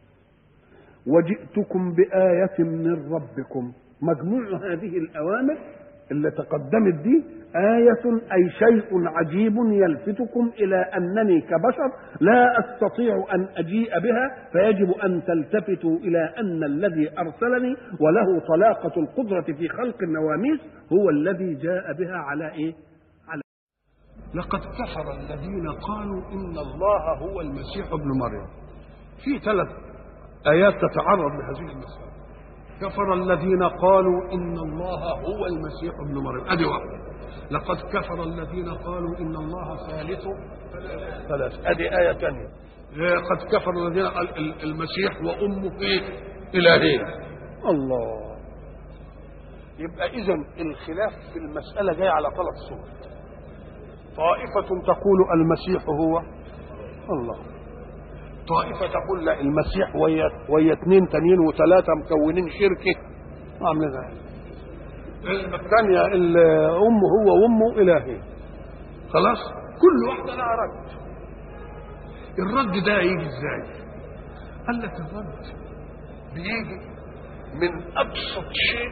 وجئتكم بآية من ربكم. مجموع هذه الأوامر اللي تقدمت دي آية أي شيء عجيب يلفتكم إلى أنني كبشر لا أستطيع أن أجيء بها، فيجب أن تلتفتوا إلى أن الذي أرسلني وله طلاقة القدرة في خلق النواميس هو الذي جاء بها على إيه؟ على لقد كفر الذين قالوا إن الله هو المسيح ابن مريم. في ثلاث آيات تتعرض لهذه المسألة. كفر الذين قالوا إن الله هو المسيح ابن مريم، أدي واحدة. لقد كفر الذين قالوا إن الله ثالث ثلاث، أدي آية ثانية. لقد كفر الذين قال المسيح وأمه إيه؟ إلهين. الله. يبقى إذن الخلاف في المسألة جاي على ثلاث صور. طائفة تقول المسيح هو الله، طائفة تقول لا المسيح ويا ويا اثنين تانيين وثلاثة مكونين شركة عاملين ذلك. الثانية أمه هو وأمه إلهي. خلاص؟ كل واحدة لها رد. الرد ده يجي ازاي؟ قال لك الرد بيجي من أبسط شيء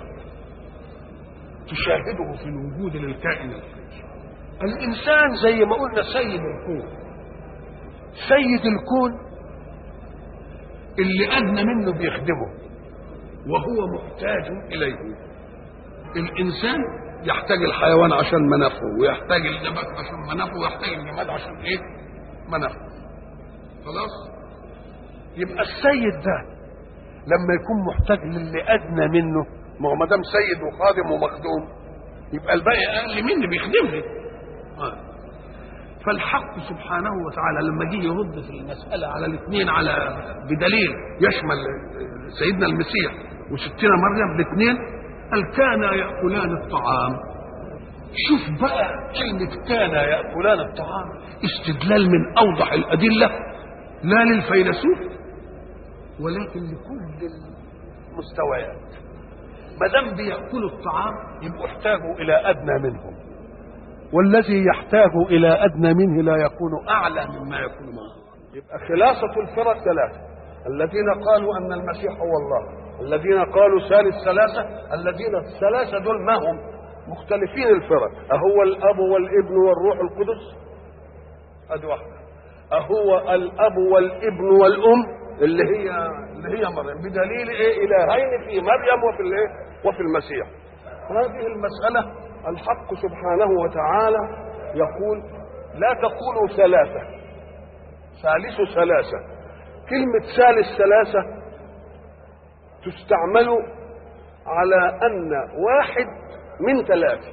تشاهده في الوجود للكائن الحي. الإنسان زي ما قلنا سيد الكون، سيد الكون اللي أدنى منه بيخدمه وهو محتاج إليه. الإنسان يحتاج الحيوان عشان منافعه، ويحتاج النبات عشان منافعه، ويحتاج الجماد عشان إيه؟ منافعه. خلاص؟ يبقى السيد ده لما يكون محتاج للي أدنى منه، ما هو ما دام سيد وخادم ومخدوم يبقى الباقي أقل مني بيخدمني. آه. فالحق سبحانه وتعالى لما جه يرد في المسألة على الاثنين على بدليل يشمل سيدنا المسيح وستنا مريم الاثنين، قال كانا يأكلان الطعام. شوف بقى كلمة كانا يأكلان الطعام استدلال من أوضح الأدلة، لا للفيلسوف ولكن لكل المستويات. ما دام بيأكلوا الطعام يبقوا احتاجوا إلى أدنى منهم، والذي يحتاج إلى أدنى منه لا يكون أعلى مما يكون معه. يبقى خلاصة الفرق ثلاثة: الذين قالوا أن المسيح هو الله، الذين قالوا ثالث ثلاثة، الذين الثلاثة دول ما هم مختلفين الفرق. أهو الأب والابن والروح القدس؟ أدي واحدة. أهو الأب والابن والأم اللي هي اللي هي مريم، بدليل إيه؟ إلهين في مريم وفي الإيه؟ وفي المسيح. هذه المسألة الحق سبحانه وتعالى يقول لا تقولوا ثلاثة، ثالث ثلاثة. كلمة ثالث ثلاثة تستعمل على أن واحد من ثلاثة،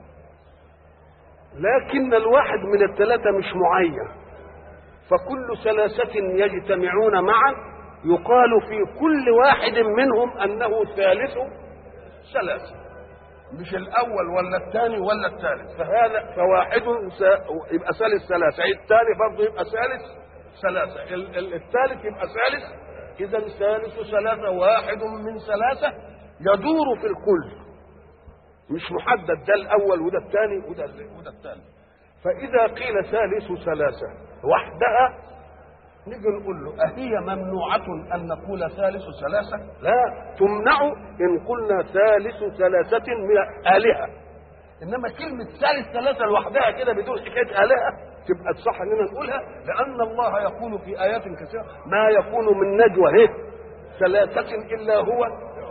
لكن الواحد من الثلاثة مش معين، فكل ثلاثة يجتمعون معا يقال في كل واحد منهم أنه ثالث ثلاثة، مش الأول ولا الثاني ولا الثالث. فهذا فواحد يبقى ثالث ثلاثة، الثاني برضه يبقى ثالث ثلاثة، الثالث يبقى ثالث. إذا ثالث ثلاثة واحد من ثلاثة يدور في الكل، مش محدد ده الأول وده الثاني وده وده الثالث. فإذا قيل ثالث ثلاثة وحدها نيجي نقول له أهي ممنوعة أن نقول ثالث ثلاثة؟ لا، تمنع إن قلنا ثالث ثلاثة من آلهة. إنما كلمة ثالث ثلاثة لوحدها كده بدون حكاية آلهة تبقى تصح إننا نقولها، لأن الله يقول في آيات كثيرة ما يكون من نجوى هي ثلاثة إلا هو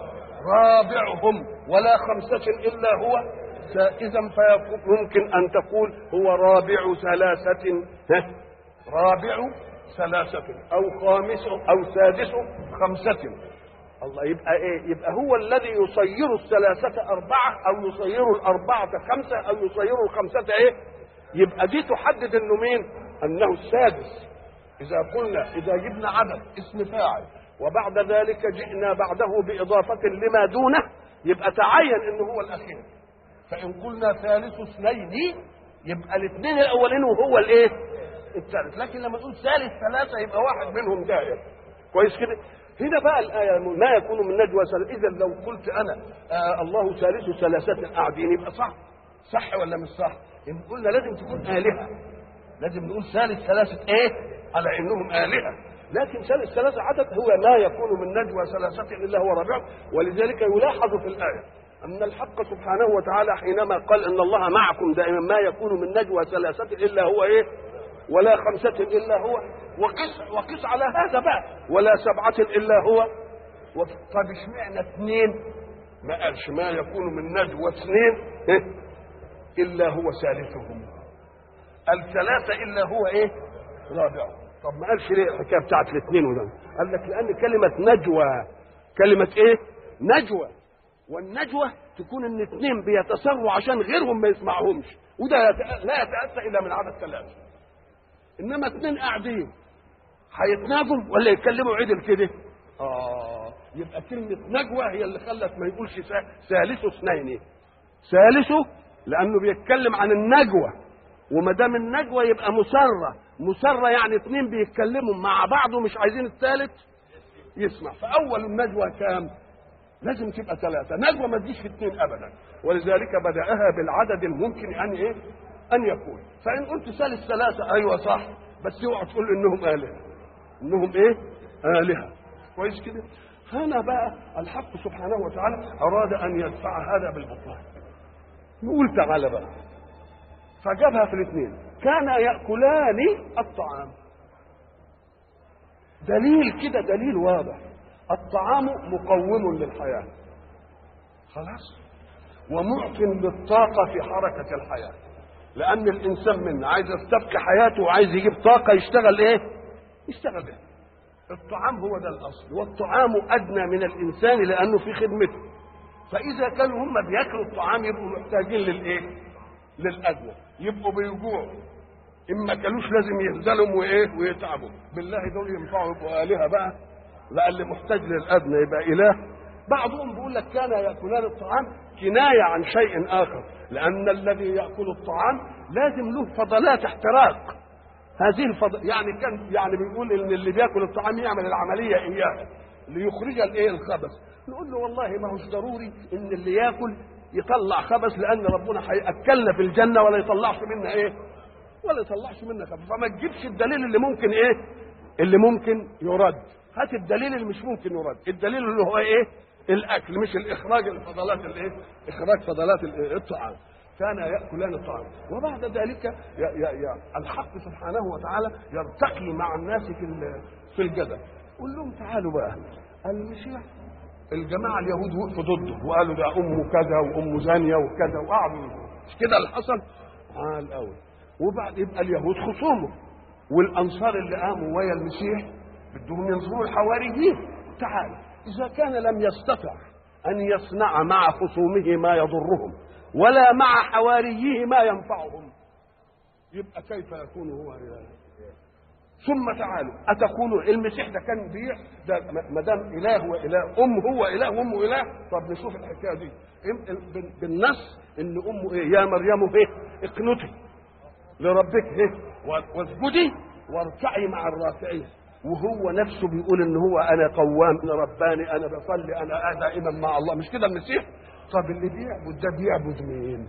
رابعهم ولا خمسة إلا هو. إذا فممكن أن تقول هو رابع ثلاثة، رابع ثلاثة أو خامس أو سادس خمسة. الله يبقى إيه؟ يبقى هو الذي يصير الثلاثة أربعة أو يصير الأربعة خمسة أو يصير الخمسة إيه؟ يبقى دي تحدد إنه مين؟ أنه السادس. إذا قلنا إذا جبنا عدد اسم فاعل وبعد ذلك جئنا بعده بإضافة لما دونه يبقى تعين إنه هو الأخير. فإن قلنا ثالث اثنين يبقى الاثنين الأولين وهو الإيه؟ الثالث. لكن لما نقول ثالث ثلاثة يبقى واحد منهم دائر. كويس كده؟ هنا بقى الآية ما يكون من نجوى ثلاثة. إذا لو قلت أنا آه الله ثالث ثلاثة قاعدين يبقى صح؟ صح ولا مش صح؟ إن قلنا لازم تكون آلهة، لازم نقول ثالث ثلاثة إيه؟ على إنهم آلهة. لكن ثالث ثلاثة عدد هو ما يكون من نجوى ثلاثة إلا هو رابعهم. ولذلك يلاحظ في الآية أن الحق سبحانه وتعالى حينما قال إن الله معكم دائما ما يكون من نجوى ثلاثة إلا هو إيه؟ ولا خمسة إلا هو. وقس وقس على هذا بقى ولا سبعة إلا هو. طب اشمعنى اثنين؟ ما قالش ما يكون من نجوى اثنين إيه؟ إلا هو ثالثهم. الثلاثة إلا هو إيه؟ رابعهم. طب ما قالش ليه الحكاية بتاعت الاثنين وده؟ قال لك لأن كلمة نجوى كلمة إيه؟ نجوى، والنجوى تكون ان اثنين بيتصروا عشان غيرهم ما يسمعهمش، وده لا يتأتى الا من عدد ثلاثة. انما اثنين قاعدين هيتناجوا ولا يتكلموا عدل كده؟ اه يبقى كلمة نجوى هي اللي خلت ما يقولش ثالث اثنين، ثالثه لانه بيتكلم عن النجوى، وما دام النجوى يبقى مسرة، مسرة يعني اثنين بيتكلموا مع بعض ومش عايزين الثالث يسمع. فاول النجوى كام؟ لازم تبقى ثلاثة. نجوى ما تجيش في اثنين أبدا، ولذلك بدأها بالعدد الممكن أن إيه؟ ان يكون. فان قلت ثالث ثلاثه ايوه صح، بس اوعى تقول انهم الهه. انهم ايه؟ الهه. كويس كده؟ هنا بقى الحق سبحانه وتعالى اراد ان يدفع هذا بالبطلان. نقول تعالى بقى، فجابها في الاثنين، كان ياكلان الطعام. دليل كده، دليل واضح، الطعام مقوم للحياه خلاص، ومعط للطاقه في حركه الحياه، لان الانسان منا عايز يستبقي حياته وعايز يجيب طاقه يشتغل ايه؟ يشتغل ايه؟ الطعام هو ده الاصل، والطعام ادنى من الانسان لانه في خدمته. فاذا كانوا هم بياكلوا الطعام يبقوا محتاجين للايه؟ للادنى، يبقوا بيجوعوا، اما كانوش لازم يهزلهم وايه؟ ويتعبوا. بالله دول ينفعوا يبقوا الهه بقى؟ لا، اللي محتاج للادنى يبقى اله. بعضهم بيقول لك كان ياكلان الطعام كنايه عن شيء اخر، لان الذي ياكل الطعام لازم له فضلات احتراق. هذه الفضل يعني كان يعني بيقول ان اللي بياكل الطعام يعمل العمليه اياها ليخرج الايه؟ الخبث. نقول له والله ما هوش ضروري ان اللي ياكل يطلع خبث، لان ربنا هياكلنا في الجنه ولا يطلعش منا ايه؟ ولا يطلعش منا خبث. فما تجيبش الدليل اللي ممكن ايه؟ اللي ممكن يرد. هات الدليل اللي مش ممكن يرد. الدليل اللي هو ايه؟ الاكل، مش الاخراج الفضلات الايه؟ اخراج فضلات الطعام. كان ياكلان الطعام. وبعد ذلك يا يا يا الحق سبحانه وتعالى يرتقي مع الناس في في الجدل. قول لهم تعالوا بقى، المسيح الجماعه اليهود وقفوا ضده وقالوا ده امه كذا وامه زانيه وكذا، وقعدوا مش كده اللي حصل؟ اه الاول. وبعد يبقى اليهود خصومه، والانصار اللي قاموا ويا المسيح بدهم ينصروا الحواريين. تعالوا، اذا كان لم يستطع ان يصنع مع خصومه ما يضرهم ولا مع حواريه ما ينفعهم، يبقى كيف يكون هو إله؟ ثم تعالوا، أتقولوا المسيح ده كان بيع ده ما دام إله وإله، أم هو إله وأمه إله؟ طب نشوف الحكاية دي بالنص إن أمه إيه؟ يا مريم إيه؟ اقنتي لربك إيه؟ واسجدي واركعي مع الراكعين. وهو نفسه بيقول إن هو أنا قوام، أنا رباني، أنا بصلي، أنا دائما مع الله. مش كده المسيح؟ طب اللي بيعبد ده بيعبد مين؟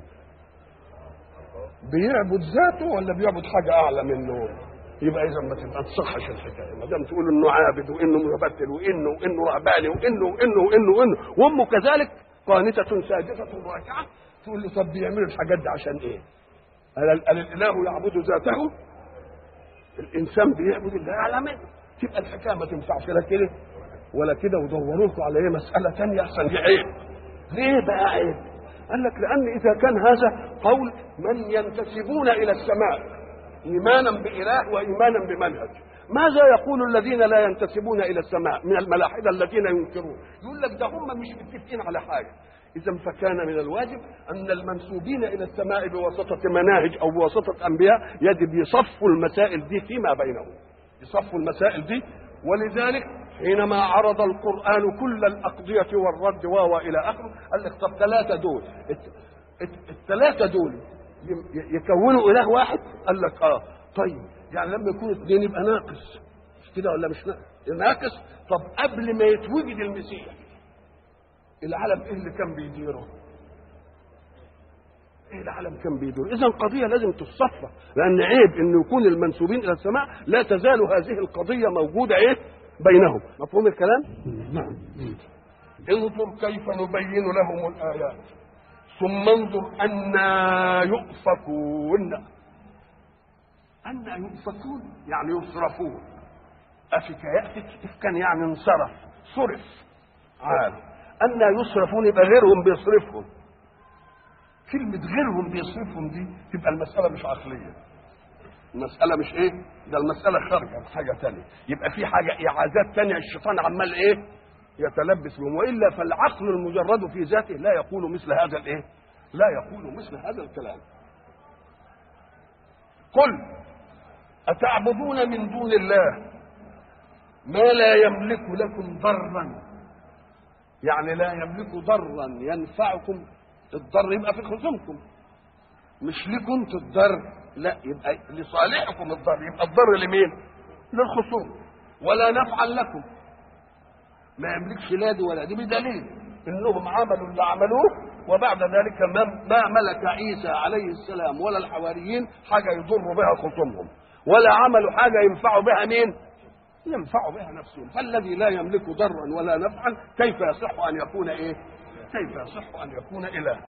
بيعبد ذاته ولا بيعبد حاجه اعلى منه؟ يبقى اذا ما تبقى تصحش الحكايه، ما دام تقول انه عابد وانه مبتل وانه وانه رهباني وانه وانه وانه وانه وامه كذلك قانته ساجده راكعه، تقول له طب بيعملوا الحاجات دي عشان ايه؟ قال الاله يعبد ذاته، الانسان بيعبد الله اعلى منه. تبقى الحكايه ما تنفعش لا كده ولا كده. ودوروا لكم على ايه؟ مساله ثانيه احسن. دي عيب. ليه بقى عيب؟ قال لك لأن إذا كان هذا قول من ينتسبون إلى السماء إيمانا بإله وإيمانا بمنهج، ماذا يقول الذين لا ينتسبون إلى السماء من الملاحدة الذين ينكرون؟ يقول لك ده هم مش متفقين على حاجة. إذا فكان من الواجب أن المنسوبين إلى السماء بواسطة مناهج أو بواسطة أنبياء يجب يصفوا المسائل دي فيما بينهم، يصفوا المسائل دي. ولذلك حينما عرض القرآن كل الأقضية والرد وهو إلى آخره، قال لك طب ثلاثة دول الثلاثة دول يكونوا إله واحد؟ قال لك آه. طيب يعني لما يكون اثنين يبقى ناقص، مش كده ولا مش ناقص؟ طب قبل ما يتوجد المسيح العالم إيه اللي كان بيديره؟ إيه العالم كان بيدور؟ إذا قضية لازم تصفى، لأن عيب إنه يكون المنسوبين إلى السماء لا تزال هذه القضية موجودة إيه؟ بينهم. مفهوم الكلام؟ نعم. انظر كيف نبين لهم الآيات ثم انظر أنا يؤفكون. أنا يؤفكون يعني يصرفون. أفك يأفك إفكان يعني انصرف، صرف. عال أنا يصرفون يبقى غيرهم بيصرفهم. كلمة غيرهم بيصرفهم دي تبقى المسألة مش عقلية، المسألة مش ايه؟ ده المسألة خارجة عن حاجة تانية، يبقى في حاجة إعازات تانية الشيطان عمال ايه؟ يتلبس بهم. وإلا فالعقل المجرد في ذاته لا يقول مثل هذا الايه؟ لا يقول مثل هذا الكلام. قل أتعبدون من دون الله ما لا يملك لكم ضرا، يعني لا يملك ضرا ينفعكم. الضر يبقى في خصومكم، مش لكم انتوا الضر، لا يبقى لصالحكم الضر. يبقى الضر لمين؟ للخصوم. ولا نفعا لكم، ما يملكش لا دي ولا دي، بدليل انهم عملوا اللي عملوه وبعد ذلك ما ما ملك عيسى عليه السلام ولا الحواريين حاجه يضر بها خصومهم، ولا عملوا حاجه ينفعوا بها مين؟ ينفعوا بها نفسهم. فالذي لا يملك ضرا ولا نفعا كيف يصح ان يكون ايه؟ كيف يصح ان يكون اله؟